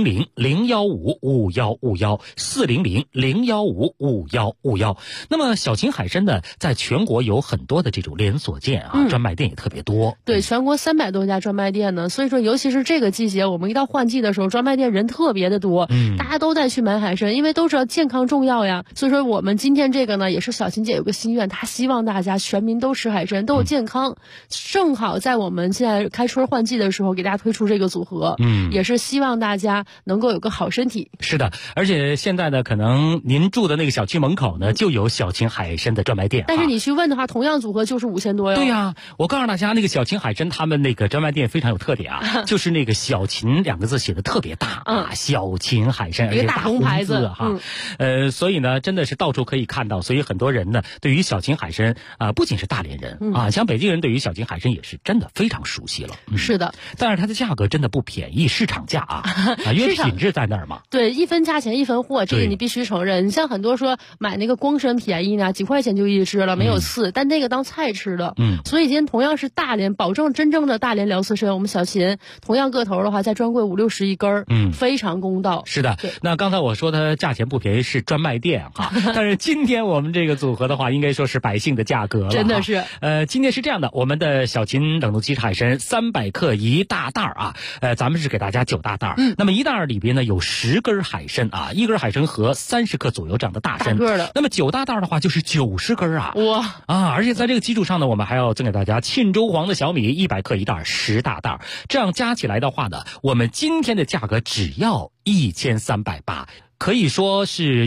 L: 400-015-5151，400-015-5151。那么小秦海参呢，在全国有很多的这种连锁店啊，专卖店也特别多。
M: 对，全国300多家专卖店呢，所以说尤其是这个季节，我们一到换季的时候，专卖店人特别的多，大家都在去买海参，因为都知道健康重要呀。所以说我们今天这个呢，也是小秦姐有个心愿，她希望大家全民都吃海参，都有健康。正好在我们现在开春换季的时候，给大家推出这个组合，也是希望大家能够有个好身体。
L: 是的，而且现在呢，可能您住的那个小区门口呢，就有小秦海参的专卖店。
M: 但是你去问的话，同样组合就是5000多哟。
L: 对呀，我告诉大家，那个小秦海参他们那个专卖店非常有特点啊，就是那个小秦2个字写的特别大啊，小秦海参，而且大红牌子哈。所以呢，真的是到处可以看到，所以很多人呢，对于小秦海参不仅是大连人啊，像北京人对于小秦海参也是真的非常熟悉了。
M: 是的，
L: 但是它的价格真的不便宜，市场价啊，因为品质在那儿嘛。
M: 对，一分价钱一分货，这个你必须承认。你像很多说买那个光参便宜呢，几块钱就一只了，没有刺，但那个当菜吃的。所以今天同样是大连，保证真正的大连辽刺参，我们小秦同样个头的话，在专柜50-60一根，非常公道。
L: 是的，那刚才我说它价钱不便宜是专卖店哈，但是今天我们这个组合的话，应该说是百姓的价格了。
M: 真的是。
L: 今天是这样的，我们的小秦冷冻鸡海参300克一大袋啊，咱们是给大家9大袋。那么一袋里边呢有10根海参啊，一根海参和30克左右这样的大参。
M: 大个的。
L: 那么9大袋的话就是90根啊。
M: 哇
L: 啊！而且在这个基础上呢，我们还要赠给大家沁州黄的小米100克一袋，10大袋。这样加起来的话呢，我们今天的价格只要1380。可以说是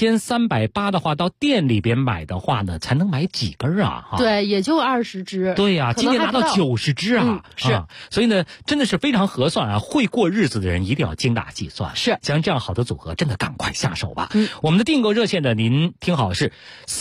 L: 1380的话，到店里边买的话呢，才能买几根啊？
M: 对，也就20只。
L: 对呀，今天拿到90只啊！
M: 是，
L: 所以呢，真的是非常合算啊！会过日子的人一定要精打细算。
M: 是，
L: 像这样好的组合，真的赶快下手吧。我们的订购热线呢，您听好是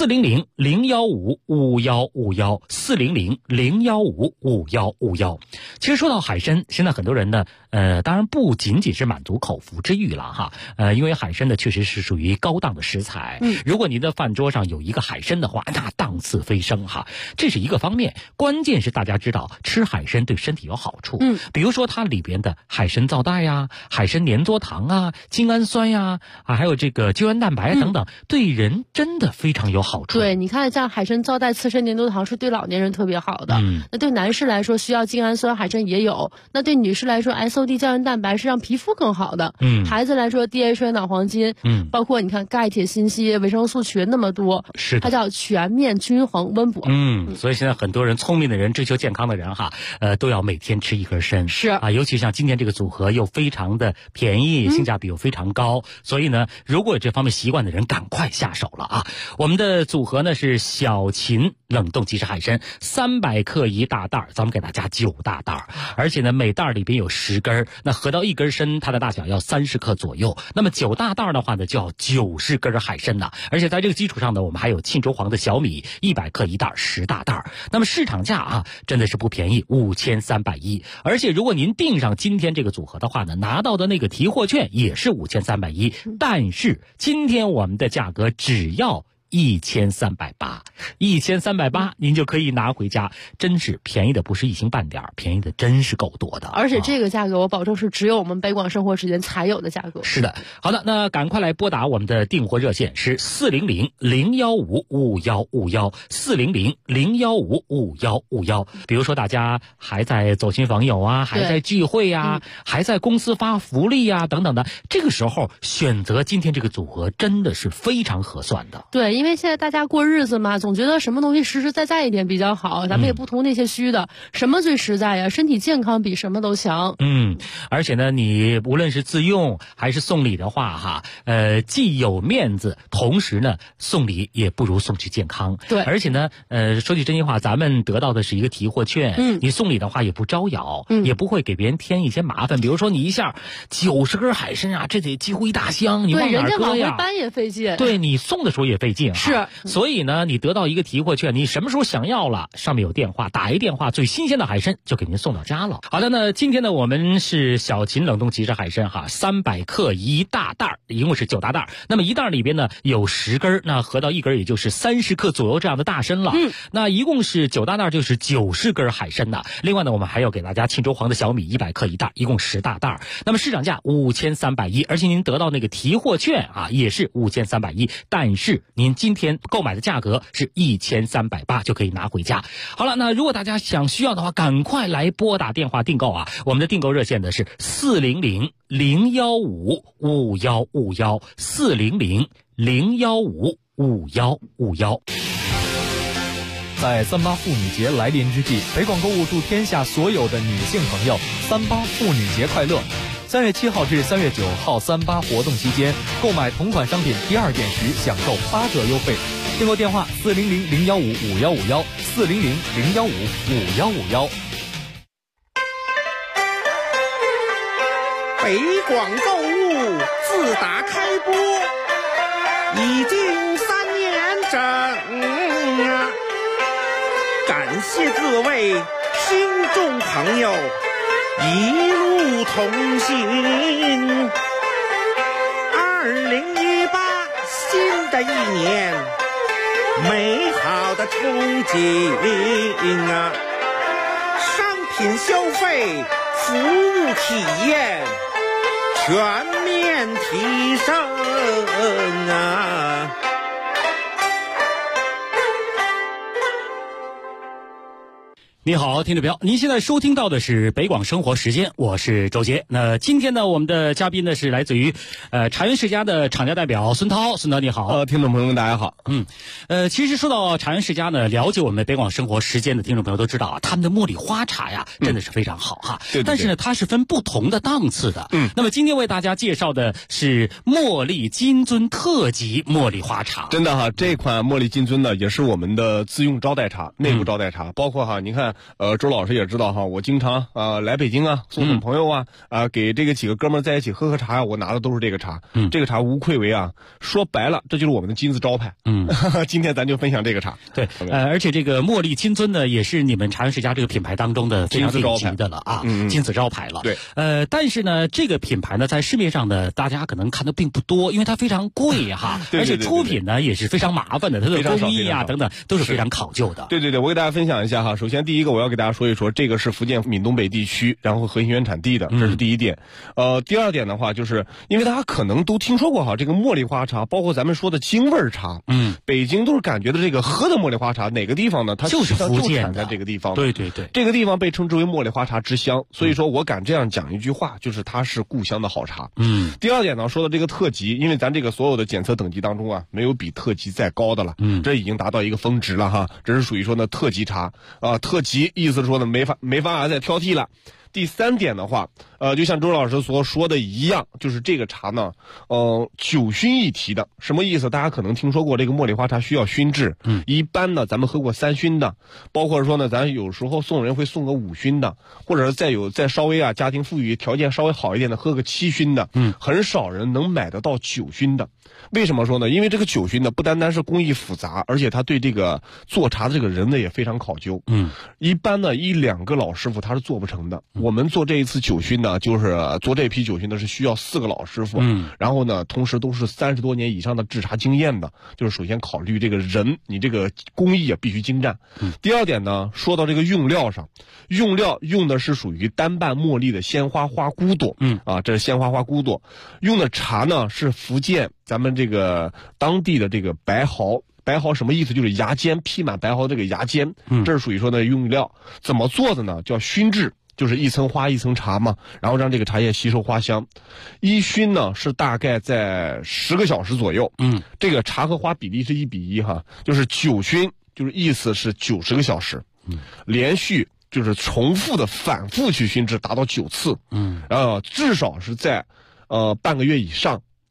L: 400-015-5151，400-015-5151。其实说到海参，现在很多人呢，当然不仅仅是满足口腹之欲了哈，因为海参呢确实是属于高档的食材。如果您的饭桌上有一个海参的话，那档次飞升哈，这是一个方面。关键是大家知道吃海参对身体有好处，比如说它里边的海参皂带呀、海参粘唑糖啊、精氨酸呀还有这个胶原蛋白等等，对人真的非常有好处。
M: 对，你看像海参皂带、刺参粘唑糖是对老年人特别好的。那对男士来说需要精氨酸，海参也有。那对女士来说 SOD 胶原蛋白是让皮肤更好的。孩子来说 DHA 脑黄金，包括你看钙铁锌硒维生素群那么多，
L: 是
M: 它叫全面均衡温补。
L: 所以现在很多人聪明的人追求健康的人哈，都要每天吃一根参。
M: 是
L: 啊，尤其像今天这个组合又非常的便宜，性价比又非常高，所以呢，如果有这方面习惯的人，赶快下手了啊！我们的组合呢是小秦冷冻即食海参300克一大袋，咱们给大家9大袋，而且呢每袋里边有10根，那合到一根参，它的大小要30克左右。那么9大袋的话呢，就要90根海参呢，而且在这个基础上呢，我们还有沁州黄的小米100克一袋，10大袋。那么市场价啊，真的是不便宜，5310。而且如果您订上今天这个组合的话呢，拿到的那个提货券也是5310，但是今天我们的价格只要1380，1380您就可以拿回家，真是便宜的不是一星半点，便宜的真是够多的。
M: 而且这个价格我保证是只有我们北广生活时间才有的价格。
L: 是的，好的，那赶快来拨打我们的订货热线是400-015-5151，400-015-5151。比如说大家还在走亲访友啊，还在聚会啊，还在公司发福利啊等等的，这个时候选择今天这个组合真的是非常合算的。
M: 对，因为现在大家过日子嘛，总觉得什么东西实实在在一点比较好，咱们也不图那些虚的，什么最实在呀？身体健康比什么都强。
L: 而且呢，你无论是自用还是送礼的话哈，既有面子，同时呢送礼也不如送去健康。
M: 对，
L: 而且呢，说句真心话，咱们得到的是一个提货券，你送礼的话也不招摇，也不会给别人添一些麻烦。比如说你一下90根海参啊，这得几乎一大箱，你往哪搁呀？
M: 对，人家往回搬也费劲。
L: 对，你送的时候也费劲。 性。
M: 是，
L: 所以呢，你得到一个提货券，你什么时候想要了，上面有电话，打一电话，最新鲜的海参就给您送到家了。好的，那今天呢，我们是小秦冷冻即食海参300克1大袋，一共是9大袋。那么一袋里边呢有10根，那合到一根也就是30克左右这样的大参了。那一共是9大袋，就是90根海参呢。另外呢，我们还要给大家沁州黄的小米100克1袋，一共10大袋。那么市场价5310，而且您得到那个提货券也是5310，但是您今天购买的价格是1380就可以拿回家。好了，那如果大家需要的话，赶快来拨打电话订购我们的订购热线的是400-015-5151，400-015-5151。
A: 在38妇女节来临之际，北广购物祝天下所有的女性朋友38妇女节快乐。3月7号至3月9号38活动期间，购买同款商品第2件时享受8折优惠。订购电话400-015-5151，400-015-5151。
I: 北广购物自打开播已经3年整感谢各位听众朋友一路同行。2018新的一年，美好的憧憬商品消费，服务体验全面提升
L: 你好，听众朋友，您现在收听到的是北广生活时间，我是周杰。那今天呢，我们的嘉宾呢是来自于茶园世家的厂家代表孙涛。孙涛你好。
N: 听众朋友们大家好。
L: 其实说到茶园世家呢，了解我们北广生活时间的听众朋友都知道他们的茉莉花茶呀真的是非常好
N: 对。
L: 但是呢，它是分不同的档次的。那么今天为大家介绍的是茉莉金樽特级茉莉花茶。
N: 真的这款茉莉金樽呢也是我们的自用招待茶，内部招待茶，包括您看周老师也知道我经常来北京送送朋友给这个几个哥们在一起喝茶我拿的都是这个茶。这个茶无愧为说白了这就是我们的金字招牌。今天咱就分享这个茶。
L: 对，而且这个茉莉金樽呢也是你们茶园世家这个品牌当中的非常顶级的了金字招牌了。
N: 对，
L: 但是呢这个品牌呢在市面上呢大家可能看的并不多，因为它非常贵
N: 对，
L: 而且出品呢也是非常麻烦的，它的工艺等等都是非常考究的。
N: 对，我给大家分享一下首先第一个我要给大家说一说，这个是福建闽东北地区然后核心原产地的，这是第一点。第二点的话，就是因为大家可能都听说过这个茉莉花茶，包括咱们说的京味茶，北京都是感觉的这个喝的茉莉花茶，哪个地方呢？它
L: 就是福建
N: 的这个地方。
L: 对，
N: 这个地方被称之为茉莉花茶之乡，所以说我敢这样讲一句话，就是它是故乡的好茶。第二点呢，说到这个特级，因为咱这个所有的检测等级当中没有比特级再高的了，这已经达到一个峰值了这是属于说呢特级茶特级意思是说呢没法再挑剔了。第三点的话，就像周老师所说的一样，就是这个茶呢，酒熏一提的，什么意思？大家可能听说过这个茉莉花茶需要熏制，一般呢咱们喝过3熏的，包括说呢咱有时候送人会送个5熏的，或者是再稍微家庭富裕条件稍微好一点的喝个7熏的，很少人能买得到9熏的。为什么说呢？因为这个9熏呢不单单是工艺复杂，而且他对这个做茶的这个人呢也非常考究。一般呢1-2个老师傅他是做不成的。我们做这一次9熏呢，就是做这批9熏呢是需要4个老师傅，然后呢同时都是30多年以上的制茶经验的，就是首先考虑这个人，你这个工艺也必须精湛。第二点呢，说到这个用料上，用料用的是属于单瓣茉莉的鲜花花骨朵，这是鲜花花骨朵。用的茶呢是福建咱们这个当地的这个白毫。白毫什么意思？就是芽尖，披满白毫这个芽尖，这是属于说呢用料。怎么做的呢？叫熏制，就是一层花一层茶嘛，然后让这个茶叶吸收花香。一熏呢是大概在10个小时左右，这个茶和花比例是1比1就是9熏，就是意思是90个小时，连续就是重复的反复去熏制，达到9次，至少是在半个月以上。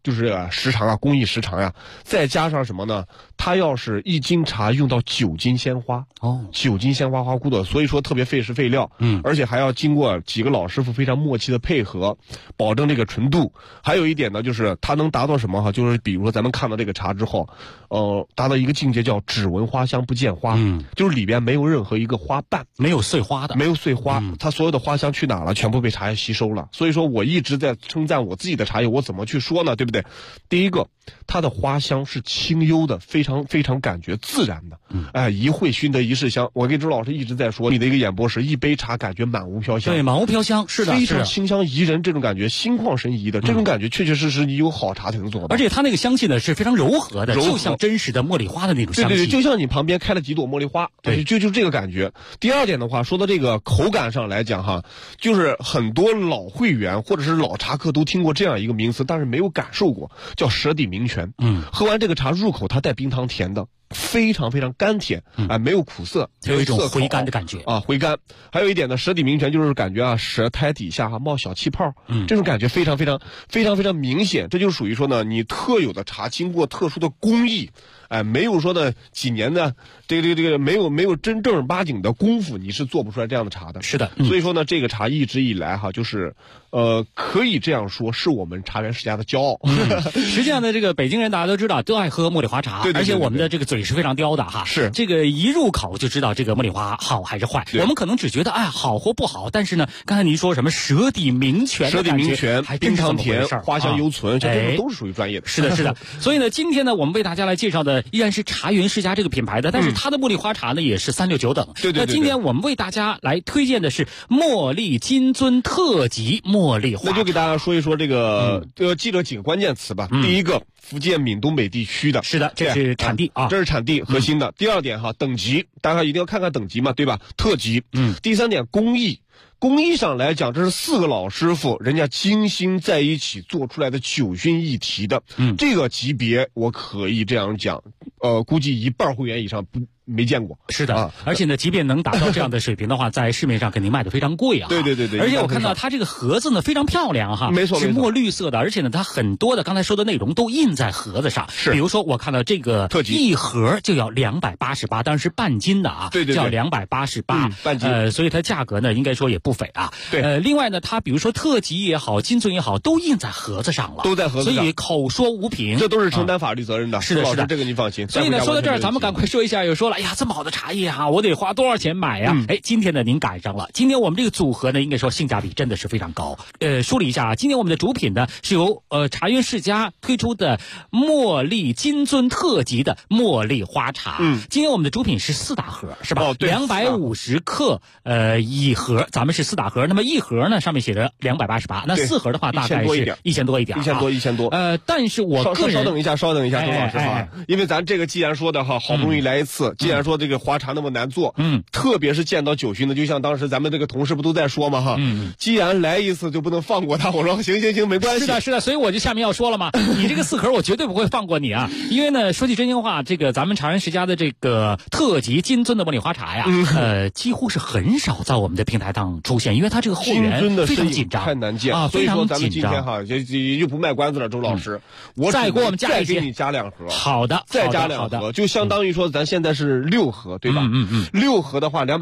N: 就是时长啊，工艺时长呀，再加上什么呢？它要是1斤茶用到9斤鲜花，9斤鲜花花骨朵，所以说特别费时费料，而且还要经过几个老师傅非常默契的配合，保证这个纯度。还有一点呢，就是它能达到什么哈？就是比如说咱们看到这个茶之后，达到一个境界叫只闻花香不见花，就是里边没有任何一个花瓣，
L: 没有碎花的，
N: 没有碎花，它所有的花香去哪了？全部被茶叶吸收了。所以说我一直在称赞我自己的茶叶，我怎么去说呢？对不对？第一个，它的花香是清幽的，非常非常感觉自然的，一会熏得一世香。我跟周老师一直在说，你的一个演播时，一杯茶感觉满屋飘香，
L: 对，满屋飘香，是的，
N: 非常清香宜人，这种感觉心旷神怡的，这种感觉确确实实你有好茶才能做到。
L: 而且它那个香气呢是非常柔和的，就像真实的茉莉花的那种香气，
N: 对，就像你旁边开了几朵茉莉花，对，就这个感觉。第二点的话，说到这个口感上来讲哈，就是很多老会员或者是老茶客都听过这样一个名词，但是没有感受过，叫舌底鸣泉。喝完这个茶入口，它带冰糖甜的，非常非常甘甜，没有苦涩，
L: 有一种回甘的感觉
N: 啊，回甘。还有一点呢，舌底鸣泉就是感觉啊，舌苔底下冒小气泡，这种感觉非常非常非常非常明显。这就属于说呢，你特有的茶经过特殊的工艺，没有说的几年的这个没有真正八经的功夫，你是做不出来这样的茶的。
L: 是的，
N: 所以说呢，这个茶一直以来哈，就是可以这样说，是我们茶园世家的骄傲。
L: 实际上呢，这个北京人大家都知道，都爱喝茉莉花茶，
N: 对，
L: 而且我们的这个嘴是非常刁的哈。
N: 是
L: 这个一入口就知道这个茉莉花好还是坏。我们可能只觉得好或不好，但是呢，刚才您说什么舌底鸣泉的感觉，还
N: 冰糖甜，花香犹存，
L: 这
N: 都是属于专业的。
L: 是的，是的。所以呢，今天呢，我们为大家来介绍的依然是茶园世家这个品牌的，但是它的茉莉花茶呢也是369等。
N: 对。
L: 那今天我们为大家来推荐的是茉莉金樽特级茉莉花茶。
N: 那就给大家说一说这个记着几个关键词吧。第一个，福建闽东北地区的，
L: 是的，这是产地啊，
N: 这是产地核心的。第二点哈，等级，大家一定要看看等级嘛，对吧？特级。第三点，工艺。工艺上来讲，这是4个老师傅人家精心在一起做出来的9熏一提的，这个级别我可以这样讲，估计1半会员以上没见过。
L: 是的，而且呢，即便能达到这样的水平的话，在市面上肯定卖的非常贵啊。
N: 对。
L: 而且我看到它这个盒子呢非常漂亮哈，
N: 没错，
L: 是墨绿色的，而且呢，它很多的刚才说的内容都印在盒子上。
N: 是，
L: 比如说我看到这个一盒就要288，当然是半斤的啊，
N: 对，
L: 叫288，
N: 半斤。
L: 所以它价格呢应该说也不菲啊。
N: 对。
L: 另外呢，它比如说特级也好，金樽也好，都印在盒子上了，
N: 都在盒子上，
L: 所以口说无凭，
N: 这都是承担法律责任的。
L: 是的，
N: 这个您放心。
L: 所以呢，说到这儿，咱们赶快说一下，又说了，哎呀，这么好的茶叶哈，我得花多少钱买呀？今天呢您赶上了，今天我们这个组合呢，应该说性价比真的是非常高。梳理一下啊，今天我们的主品呢是由茶园世家推出的茉莉金樽特级的茉莉花茶。今天我们的主品是4大盒，是吧？250克一盒，咱们是4大盒。那么一盒呢上面写着288，那4盒的话大概是1000多一点
N: ，1000多。
L: 但是我个人
N: 稍等一下，周老师哈，因为咱这个既然说的哈，好不容易来一次，既然说这个花茶那么难做，特别是见到9熏的，就像当时咱们这个同事不都在说嘛哈，既然来一次就不能放过他。我说行，没关系。
L: 是的，所以我就下面要说了嘛，你这个4盒我绝对不会放过你啊，因为呢，说句真心话，这个咱们茶园世家的这个特级金樽的茉莉花茶呀，几乎是很少在我们的平台上出现，因为它这个货源非常紧张，
N: 太难见
L: 啊，
N: 所以说咱们今天哈也就不卖关子了，周老师，我
L: 再给我们加一些，
N: 再给你加2盒，
L: 好的，
N: 再加2盒，就相当于说咱现在是6盒，对吧？6盒的话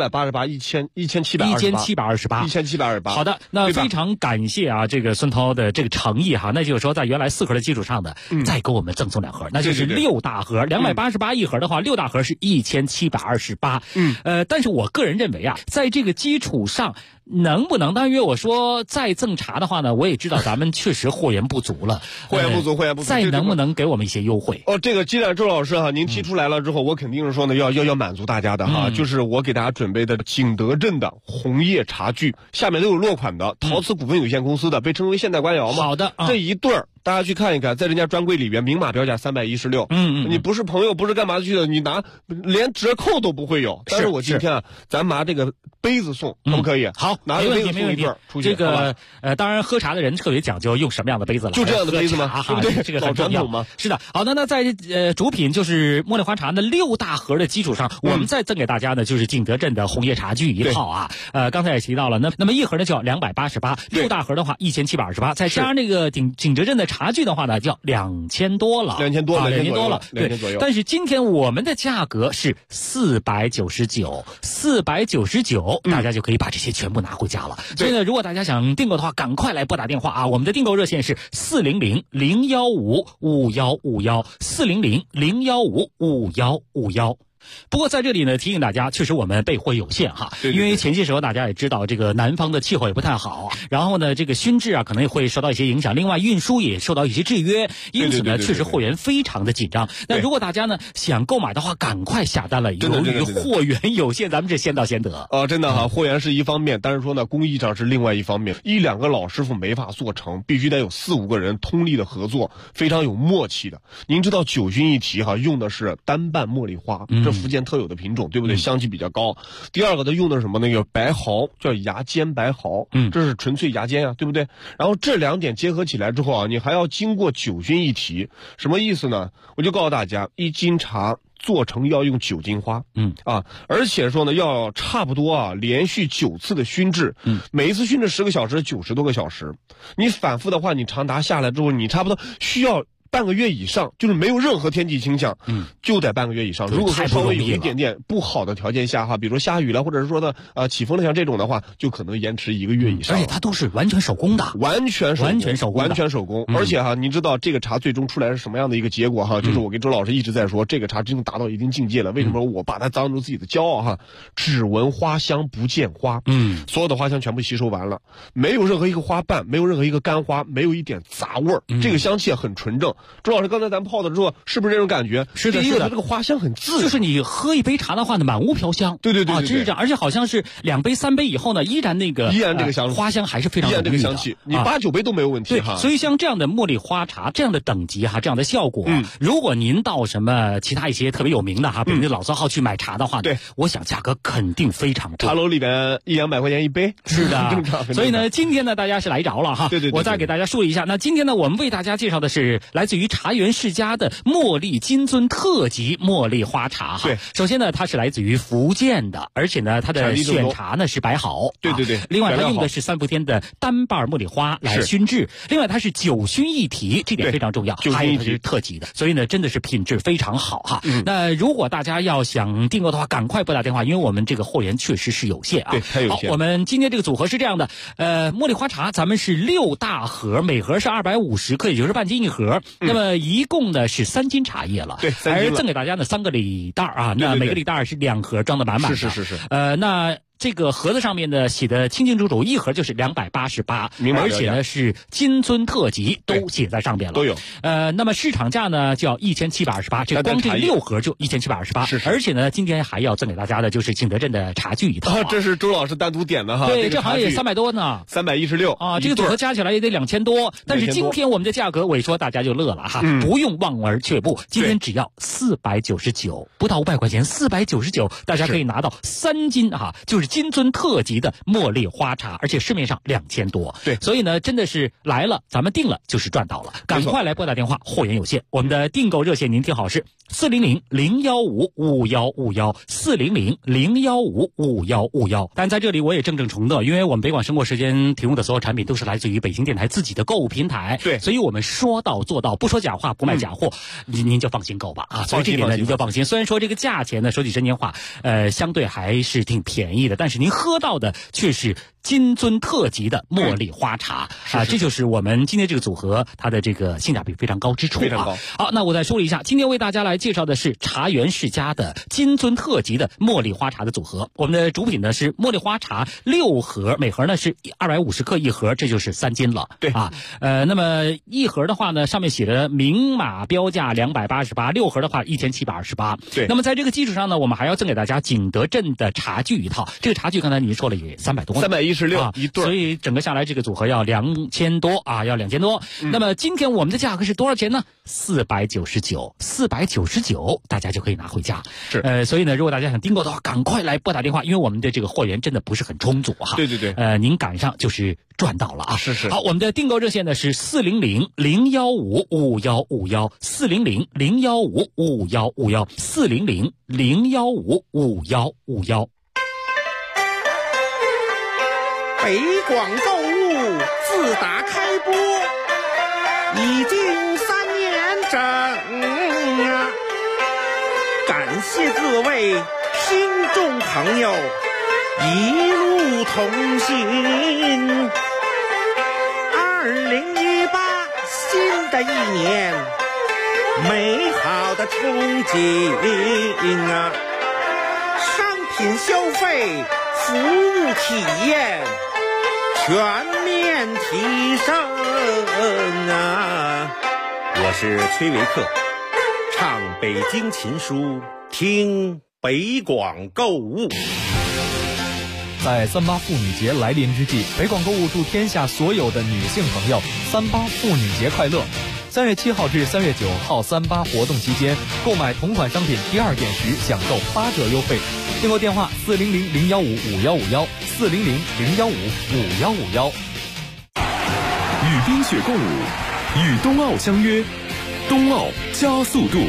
N: ，288，1728，1728。
L: 好的，那非常感谢啊，这个孙涛的这个诚意哈，那就是说在原来4盒的基础上的，再给我们赠送2盒，那就是6大盒，288一盒的话，6大盒是1728。但是我个人认为啊，在这个基础上。能不能？当然，我说再赠茶的话呢，我也知道咱们确实货源不足了，
N: 货源不足。
L: 再能不能给我们一些优惠？
N: 这个既然周老师哈，您提出来了之后，我肯定是说呢，要满足大家的哈，就是我给大家准备的景德镇的红叶茶具，下面都有落款的，陶瓷股份有限公司的，被称为现代官窑嘛。
L: 好的，
N: 这一对儿。大家去看一看，在人家专柜里边明码标价316。你不是朋友，不是干嘛去的，你拿连折扣都不会有。但是我今天啊，咱拿这个杯子送，可不可以？
L: 好，
N: 拿着杯子送一对出去。
L: 这个当然喝茶的人特别讲究用什么样的杯子了，
N: 就这样的杯子吗？对不对？
L: 这个很重要
N: 吗？
L: 是的。好的，那在主品就是茉莉花茶的6大盒的基础上，我们再赠给大家呢就是景德镇的红叶茶具一套啊。刚才也提到了，那么一盒呢就要288，6大盒的话1728，再加上那个景德镇的茶具的话呢，就要2000多了
N: ，2000多
L: 了，对
N: ，2000左右。
L: 但是今天我们的价格是499，大家就可以把这些全部拿回家了。所以呢，如果大家想订购的话，赶快来拨打电话啊！我们的订购热线是400-015-5151，400-015-5151。不过在这里呢，提醒大家，确实我们备货有限哈，因为前些时候大家也知道，这个南方的气候也不太好，然后呢，这个熏制啊可能也会受到一些影响，另外运输也受到一些制约，因此呢，确实货源非常的紧张。那如果大家呢想购买的话，赶快下单了，由于货源有限，咱们这先到先得。
N: 真的哈，货源是一方面，但是说呢，工艺上是另外一方面，1-2个老师傅没法做成，必须得有4-5个人通力的合作，非常有默契的。您知道9熏一提哈，用的是单瓣茉莉花，这福建特有的品种，对不对？香气比较高。第二个它用的是什么？那个白毫，叫芽尖白毫，这是纯粹芽尖啊，对不对？然后这2点结合起来之后啊，你还要经过9熏一提，什么意思呢？我就告诉大家，1斤茶做成要用9斤花，而且说呢，要差不多啊，连续9次的熏制，每一次熏制10个小时，90多个小时，你反复的话，你长达下来之后，你差不多需要半个月以上，就是没有任何天气倾向，就得半个月以上。如果说稍微有一点点不好的条件下哈，比如说下雨了，或者是说的起风了，像这种的话，就可能延迟1个月以上。
L: 而且它都是完全手工的，
N: 完全手工。而且哈，你知道这个茶最终出来是什么样的一个结果哈？就是我跟周老师一直在说，这个茶真正达到一定境界了。为什么我把它当成自己的骄傲哈？只闻花香不见花，所有的花香全部吸收完了，没有任何一个花瓣，没有任何一个干花，没有一点杂味儿，这个香气很纯正。周老师刚才咱泡的之后，是不是这种感觉？
L: 是的，
N: 第一个它这个花香很自然，
L: 就是你喝一杯茶的话呢，满屋飘香。
N: 对，
L: 真是这样。而且好像是2杯3杯以后呢，依然这个香花香还是非常浓郁的，
N: 依然这个香气，你8、9杯都没有问题哈。
L: 所以像这样的茉莉花茶这样的等级哈，这样的效果，如果您到什么其他一些特别有名的哈，比如那老字号去买茶的话呢，我想价格肯定非常贵。
N: 茶楼里边100-200块钱一杯，
L: 是的，
N: 正常。
L: 所以呢，今天呢，大家是来着了哈。
N: 对，
L: 我再给大家说一下。那今天呢，我们为大家介绍的是来自于茶园世家的茉莉金樽特级茉莉花茶哈。
N: 对，
L: 首先呢，它是来自于福建的，而且呢，它的选茶呢是白毫。
N: 对。
L: 另外，它用的是3伏天的单瓣茉莉花来熏制。另外，它是9熏一提，这点非常重要。还有它是特级的，所以呢，真的是品质非常好哈。那如果大家要想订购的话，赶快拨打电话，因为我们这个货源确实是有限啊。
N: 对，太有限。
L: 好，我们今天这个组合是这样的，茉莉花茶咱们是6大盒，每盒是250克，也就是半斤一盒。那么一共呢是3斤茶叶了。
N: 对，
L: 而赠给大家呢3个礼袋啊，那每个礼袋是2盒装的满满的。
N: 是。
L: 那这个盒子上面呢写的清清楚楚，一盒就是288，而且呢是金樽特级，都写在上边了，
N: 都有。
L: 那么市场价呢就要1728，这光这6盒就1728，
N: 是。
L: 而且呢，今天还要赠给大家的就是景德镇的茶具一套。
N: 这是周老师单独点的哈。
L: 对，这好像也300多呢
N: ，316
L: 啊，这个组合加起来也得2000多。但是今天我们的价格，我一说大家就乐了哈，不用望而却步，今天只要499，不到500块钱，499，大家可以拿到3斤哈，就是金樽特级的茉莉花茶，而且市面上2000多。
N: 对，
L: 所以呢，真的是来了，咱们定了就是赚到了，赶快来拨打电话，货源有限。我们的订购热线您听好是400-015-5151，400-015-5151。但在这里我也郑重承诺，因为我们北广生活时间提供的所有产品都是来自于北京电台自己的购物平台，
N: 对，
L: 所以我们说到做到，不说假话，不卖假货，您就放心购吧啊。所以这点呢您就放心。虽然说这个价钱呢，说句真心话，相对还是挺便宜的，但是您喝到的却是金樽特级的茉莉花茶啊，这就是我们今天这个组合它的这个性价比非常高之处啊。
N: 非常高。
L: 好，那我再说一下，今天为大家来介绍的是茶园世家的金樽特级的茉莉花茶的组合。我们的主品呢是茉莉花茶6盒，每盒呢是250克一盒，这就是3斤了。
N: 对
L: 啊，那么一盒的话呢，上面写的明码标价288，6盒的话1728。
N: 对。
L: 那么在这个基础上呢，我们还要赠给大家景德镇的茶具一套。这个茶具刚才您说了也300多。
N: 116一对，
L: 所以整个下来这个组合要2000多啊，要2000多。那么今天我们的价格是多少钱呢？499，大家就可以拿回家。
N: 是，
L: 所以呢，如果大家想订购的话，赶快来拨打电话，因为我们的这个货源真的不是很充足哈。
N: 对对对，
L: 您赶上就是赚到了啊！
N: 是。
L: 好，我们的订购热线呢是400-015-5151，400-015-5151，400-015-5151。
I: 北广购物自打开播已经3年整啊！感谢各位听众朋友一路同行。2018新的一年，美好的憧憬啊！商品消费，服务体验全面提升啊！我是崔维克，唱北京琴书，听北广购物。
A: 在38妇女节来临之际，北广购物祝天下所有的女性朋友38妇女节快乐。3月7号至3月9号38活动期间，购买同款商品第2件时享受8折优惠。订购电话400-015-5151，400-015-5151。
B: 与冰雪共舞，与冬奥相约，冬奥加速度。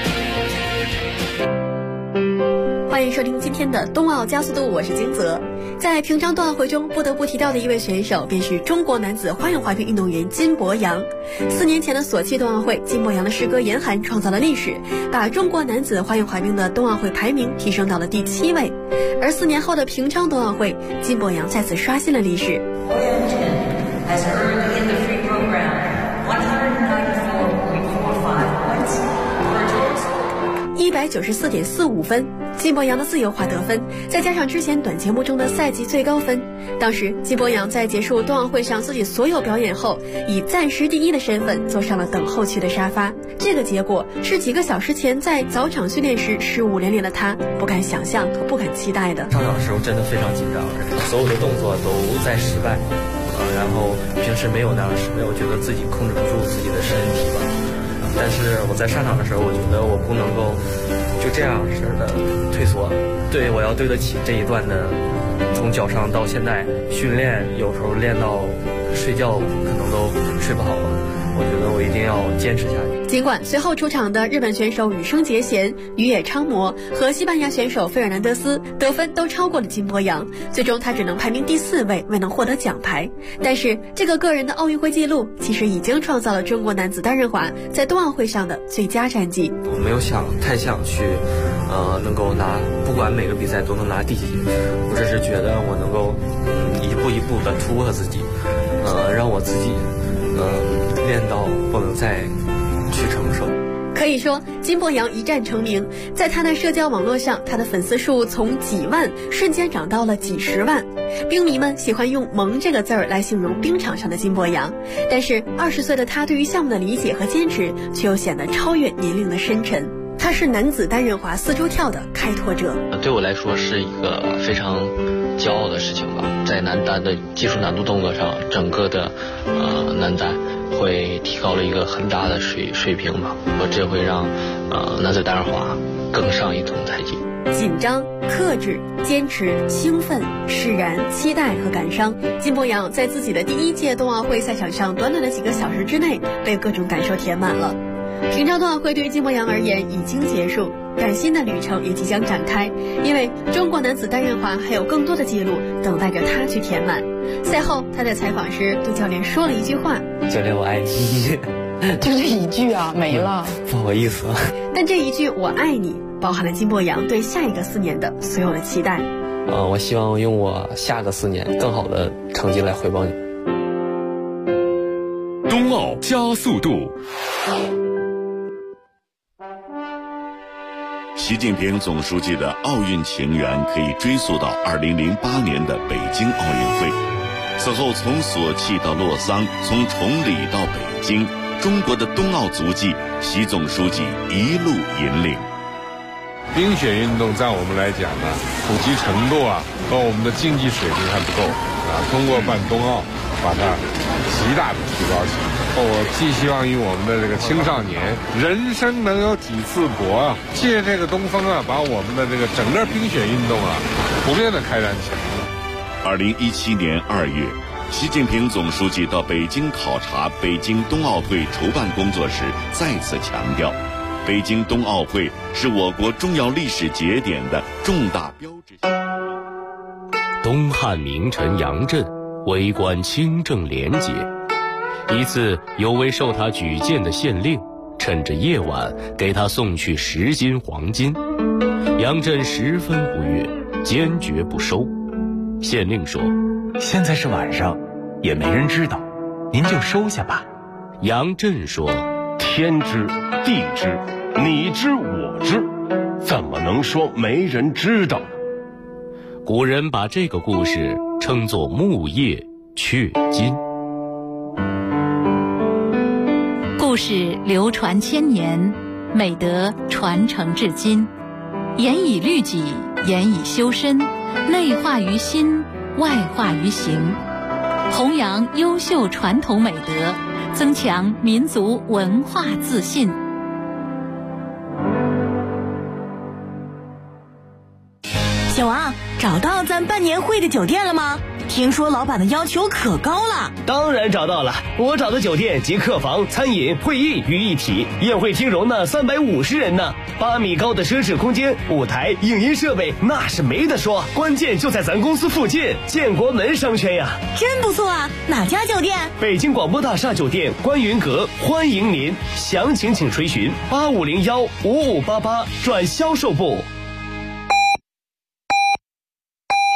O: 欢迎收听今天的冬奥加速度，我是金泽。在平昌冬奥会中不得不提到的一位选手便是中国男子花样滑冰运动员金博洋。4年前的索契冬奥会，金博洋的师哥严寒创造了历史，把中国男子花样滑冰的冬奥会排名提升到了第7位。而4年后的平昌冬奥会，金博洋再次刷新了历史。194.45分，金博洋的自由滑得分，再加上之前短节目中的赛季最高分。当时金博洋在结束冬奥会上自己所有表演后，以暂时第1的身份坐上了等候区的沙发。这个结果是几个小时前在早场训练时失误连连的他不敢想象和不敢期待的。
P: 上场的时候真的非常紧张，所有的动作都在失败，然后平时没有那样的失败，我觉得自己控制不住自己的身体吧。但是我在上场的时候，我觉得我不能够就这样式的退缩，对，我要对得起这一段的从脚上到现在训练，有时候练到睡觉可能都睡不好了，我觉得我一定要坚持下去。
O: 尽管随后出场的日本选手羽生结弦、宇野昌磨和西班牙选手费尔南德斯得分都超过了金博洋，最终他只能排名第4位，未能获得奖牌。但是这个个人的奥运会纪录其实已经创造了中国男子单人滑在冬奥会上的最佳战绩。
P: 我没有太想去能够拿，不管每个比赛都能拿第几，我只是觉得我能够一步一步的突破自己，让我自己练到不能再去承受。
O: 可以说金博洋一战成名，在他的社交网络上，他的粉丝数从几万瞬间涨到了几十万。冰迷们喜欢用萌这个字儿来形容冰场上的金博洋，但是20岁的他对于项目的理解和坚持却又显得超越年龄的深沉。他是男子单人滑4周跳的开拓者，
P: 对我来说是一个非常骄傲的事情吧。在男单的技术难度动作上，整个的男单会提高了一个很大的水平吧，这会让男子单人滑更上一层台阶。
O: 紧张、克制、坚持、兴奋、释然、期待和感伤，金博洋在自己的第1届冬奥会赛场上短短的几个小时之内被各种感受填满了。平昌冬奥会对于金博洋而言已经结束，但新的旅程也即将展开，因为中国男子单人滑还有更多的记录等待着他去填满。赛后他在采访时对教练说了一句话：
P: 教练我爱你。
Q: 就这一句啊，没了，
P: 不好意思。
O: 但这一句我爱你包含了金博洋对下一个4年的所有的期待。
P: 我希望用我下个4年更好的成绩来回报你。
B: 冬奥加速度。习近平总书记的奥运情缘可以追溯到2008年的北京奥运会。此后从索契到洛桑，从崇礼到北京，中国的冬奥足迹，习总书记一路引领。
R: 冰雪运动在我们来讲呢，普及程度和我们的竞技水平还不够。 通过办冬奥，把它极大的提高起来。我寄希望于我们的这个青少年，人生能有几次搏啊！借这个东风啊，把我们的这个整个冰雪运动啊，普遍的开展起来。
S: 2017年2月，习近平总书记到北京考察北京冬奥会筹办工作时，再次强调，北京冬奥会是我国重要历史节点的重大标志性。
T: 东汉名臣杨震为官清正廉洁，一次有位受他举荐的县令趁着夜晚给他送去10斤黄金，杨震十分不悦，坚决不收。县令说：
U: 现在是晚上，也没人知道，您就收下吧。
T: 杨震说：
V: 天知地知，你知我知，怎么能说没人知道呢？
T: 古人把这个故事称作木叶雀金。
F: 故事流传千年，美德传承至今，严以律己，严以修身，内化于心，外化于行，弘扬优秀传统美德，增强民族文化自信。
W: 小王，找到咱办年会的酒店了吗？听说老板的要求可高了。
X: 当然找到了，我找的酒店集客房、餐饮、会议于一体，宴会厅容纳350人呢，8米高的奢侈空间，舞台、影音设备那是没得说，关键就在咱公司附近，建国门商圈呀。
W: 真不错啊，哪家酒店？
X: 北京广播大厦酒店观云阁，欢迎您，详情请垂询85015588转销售部。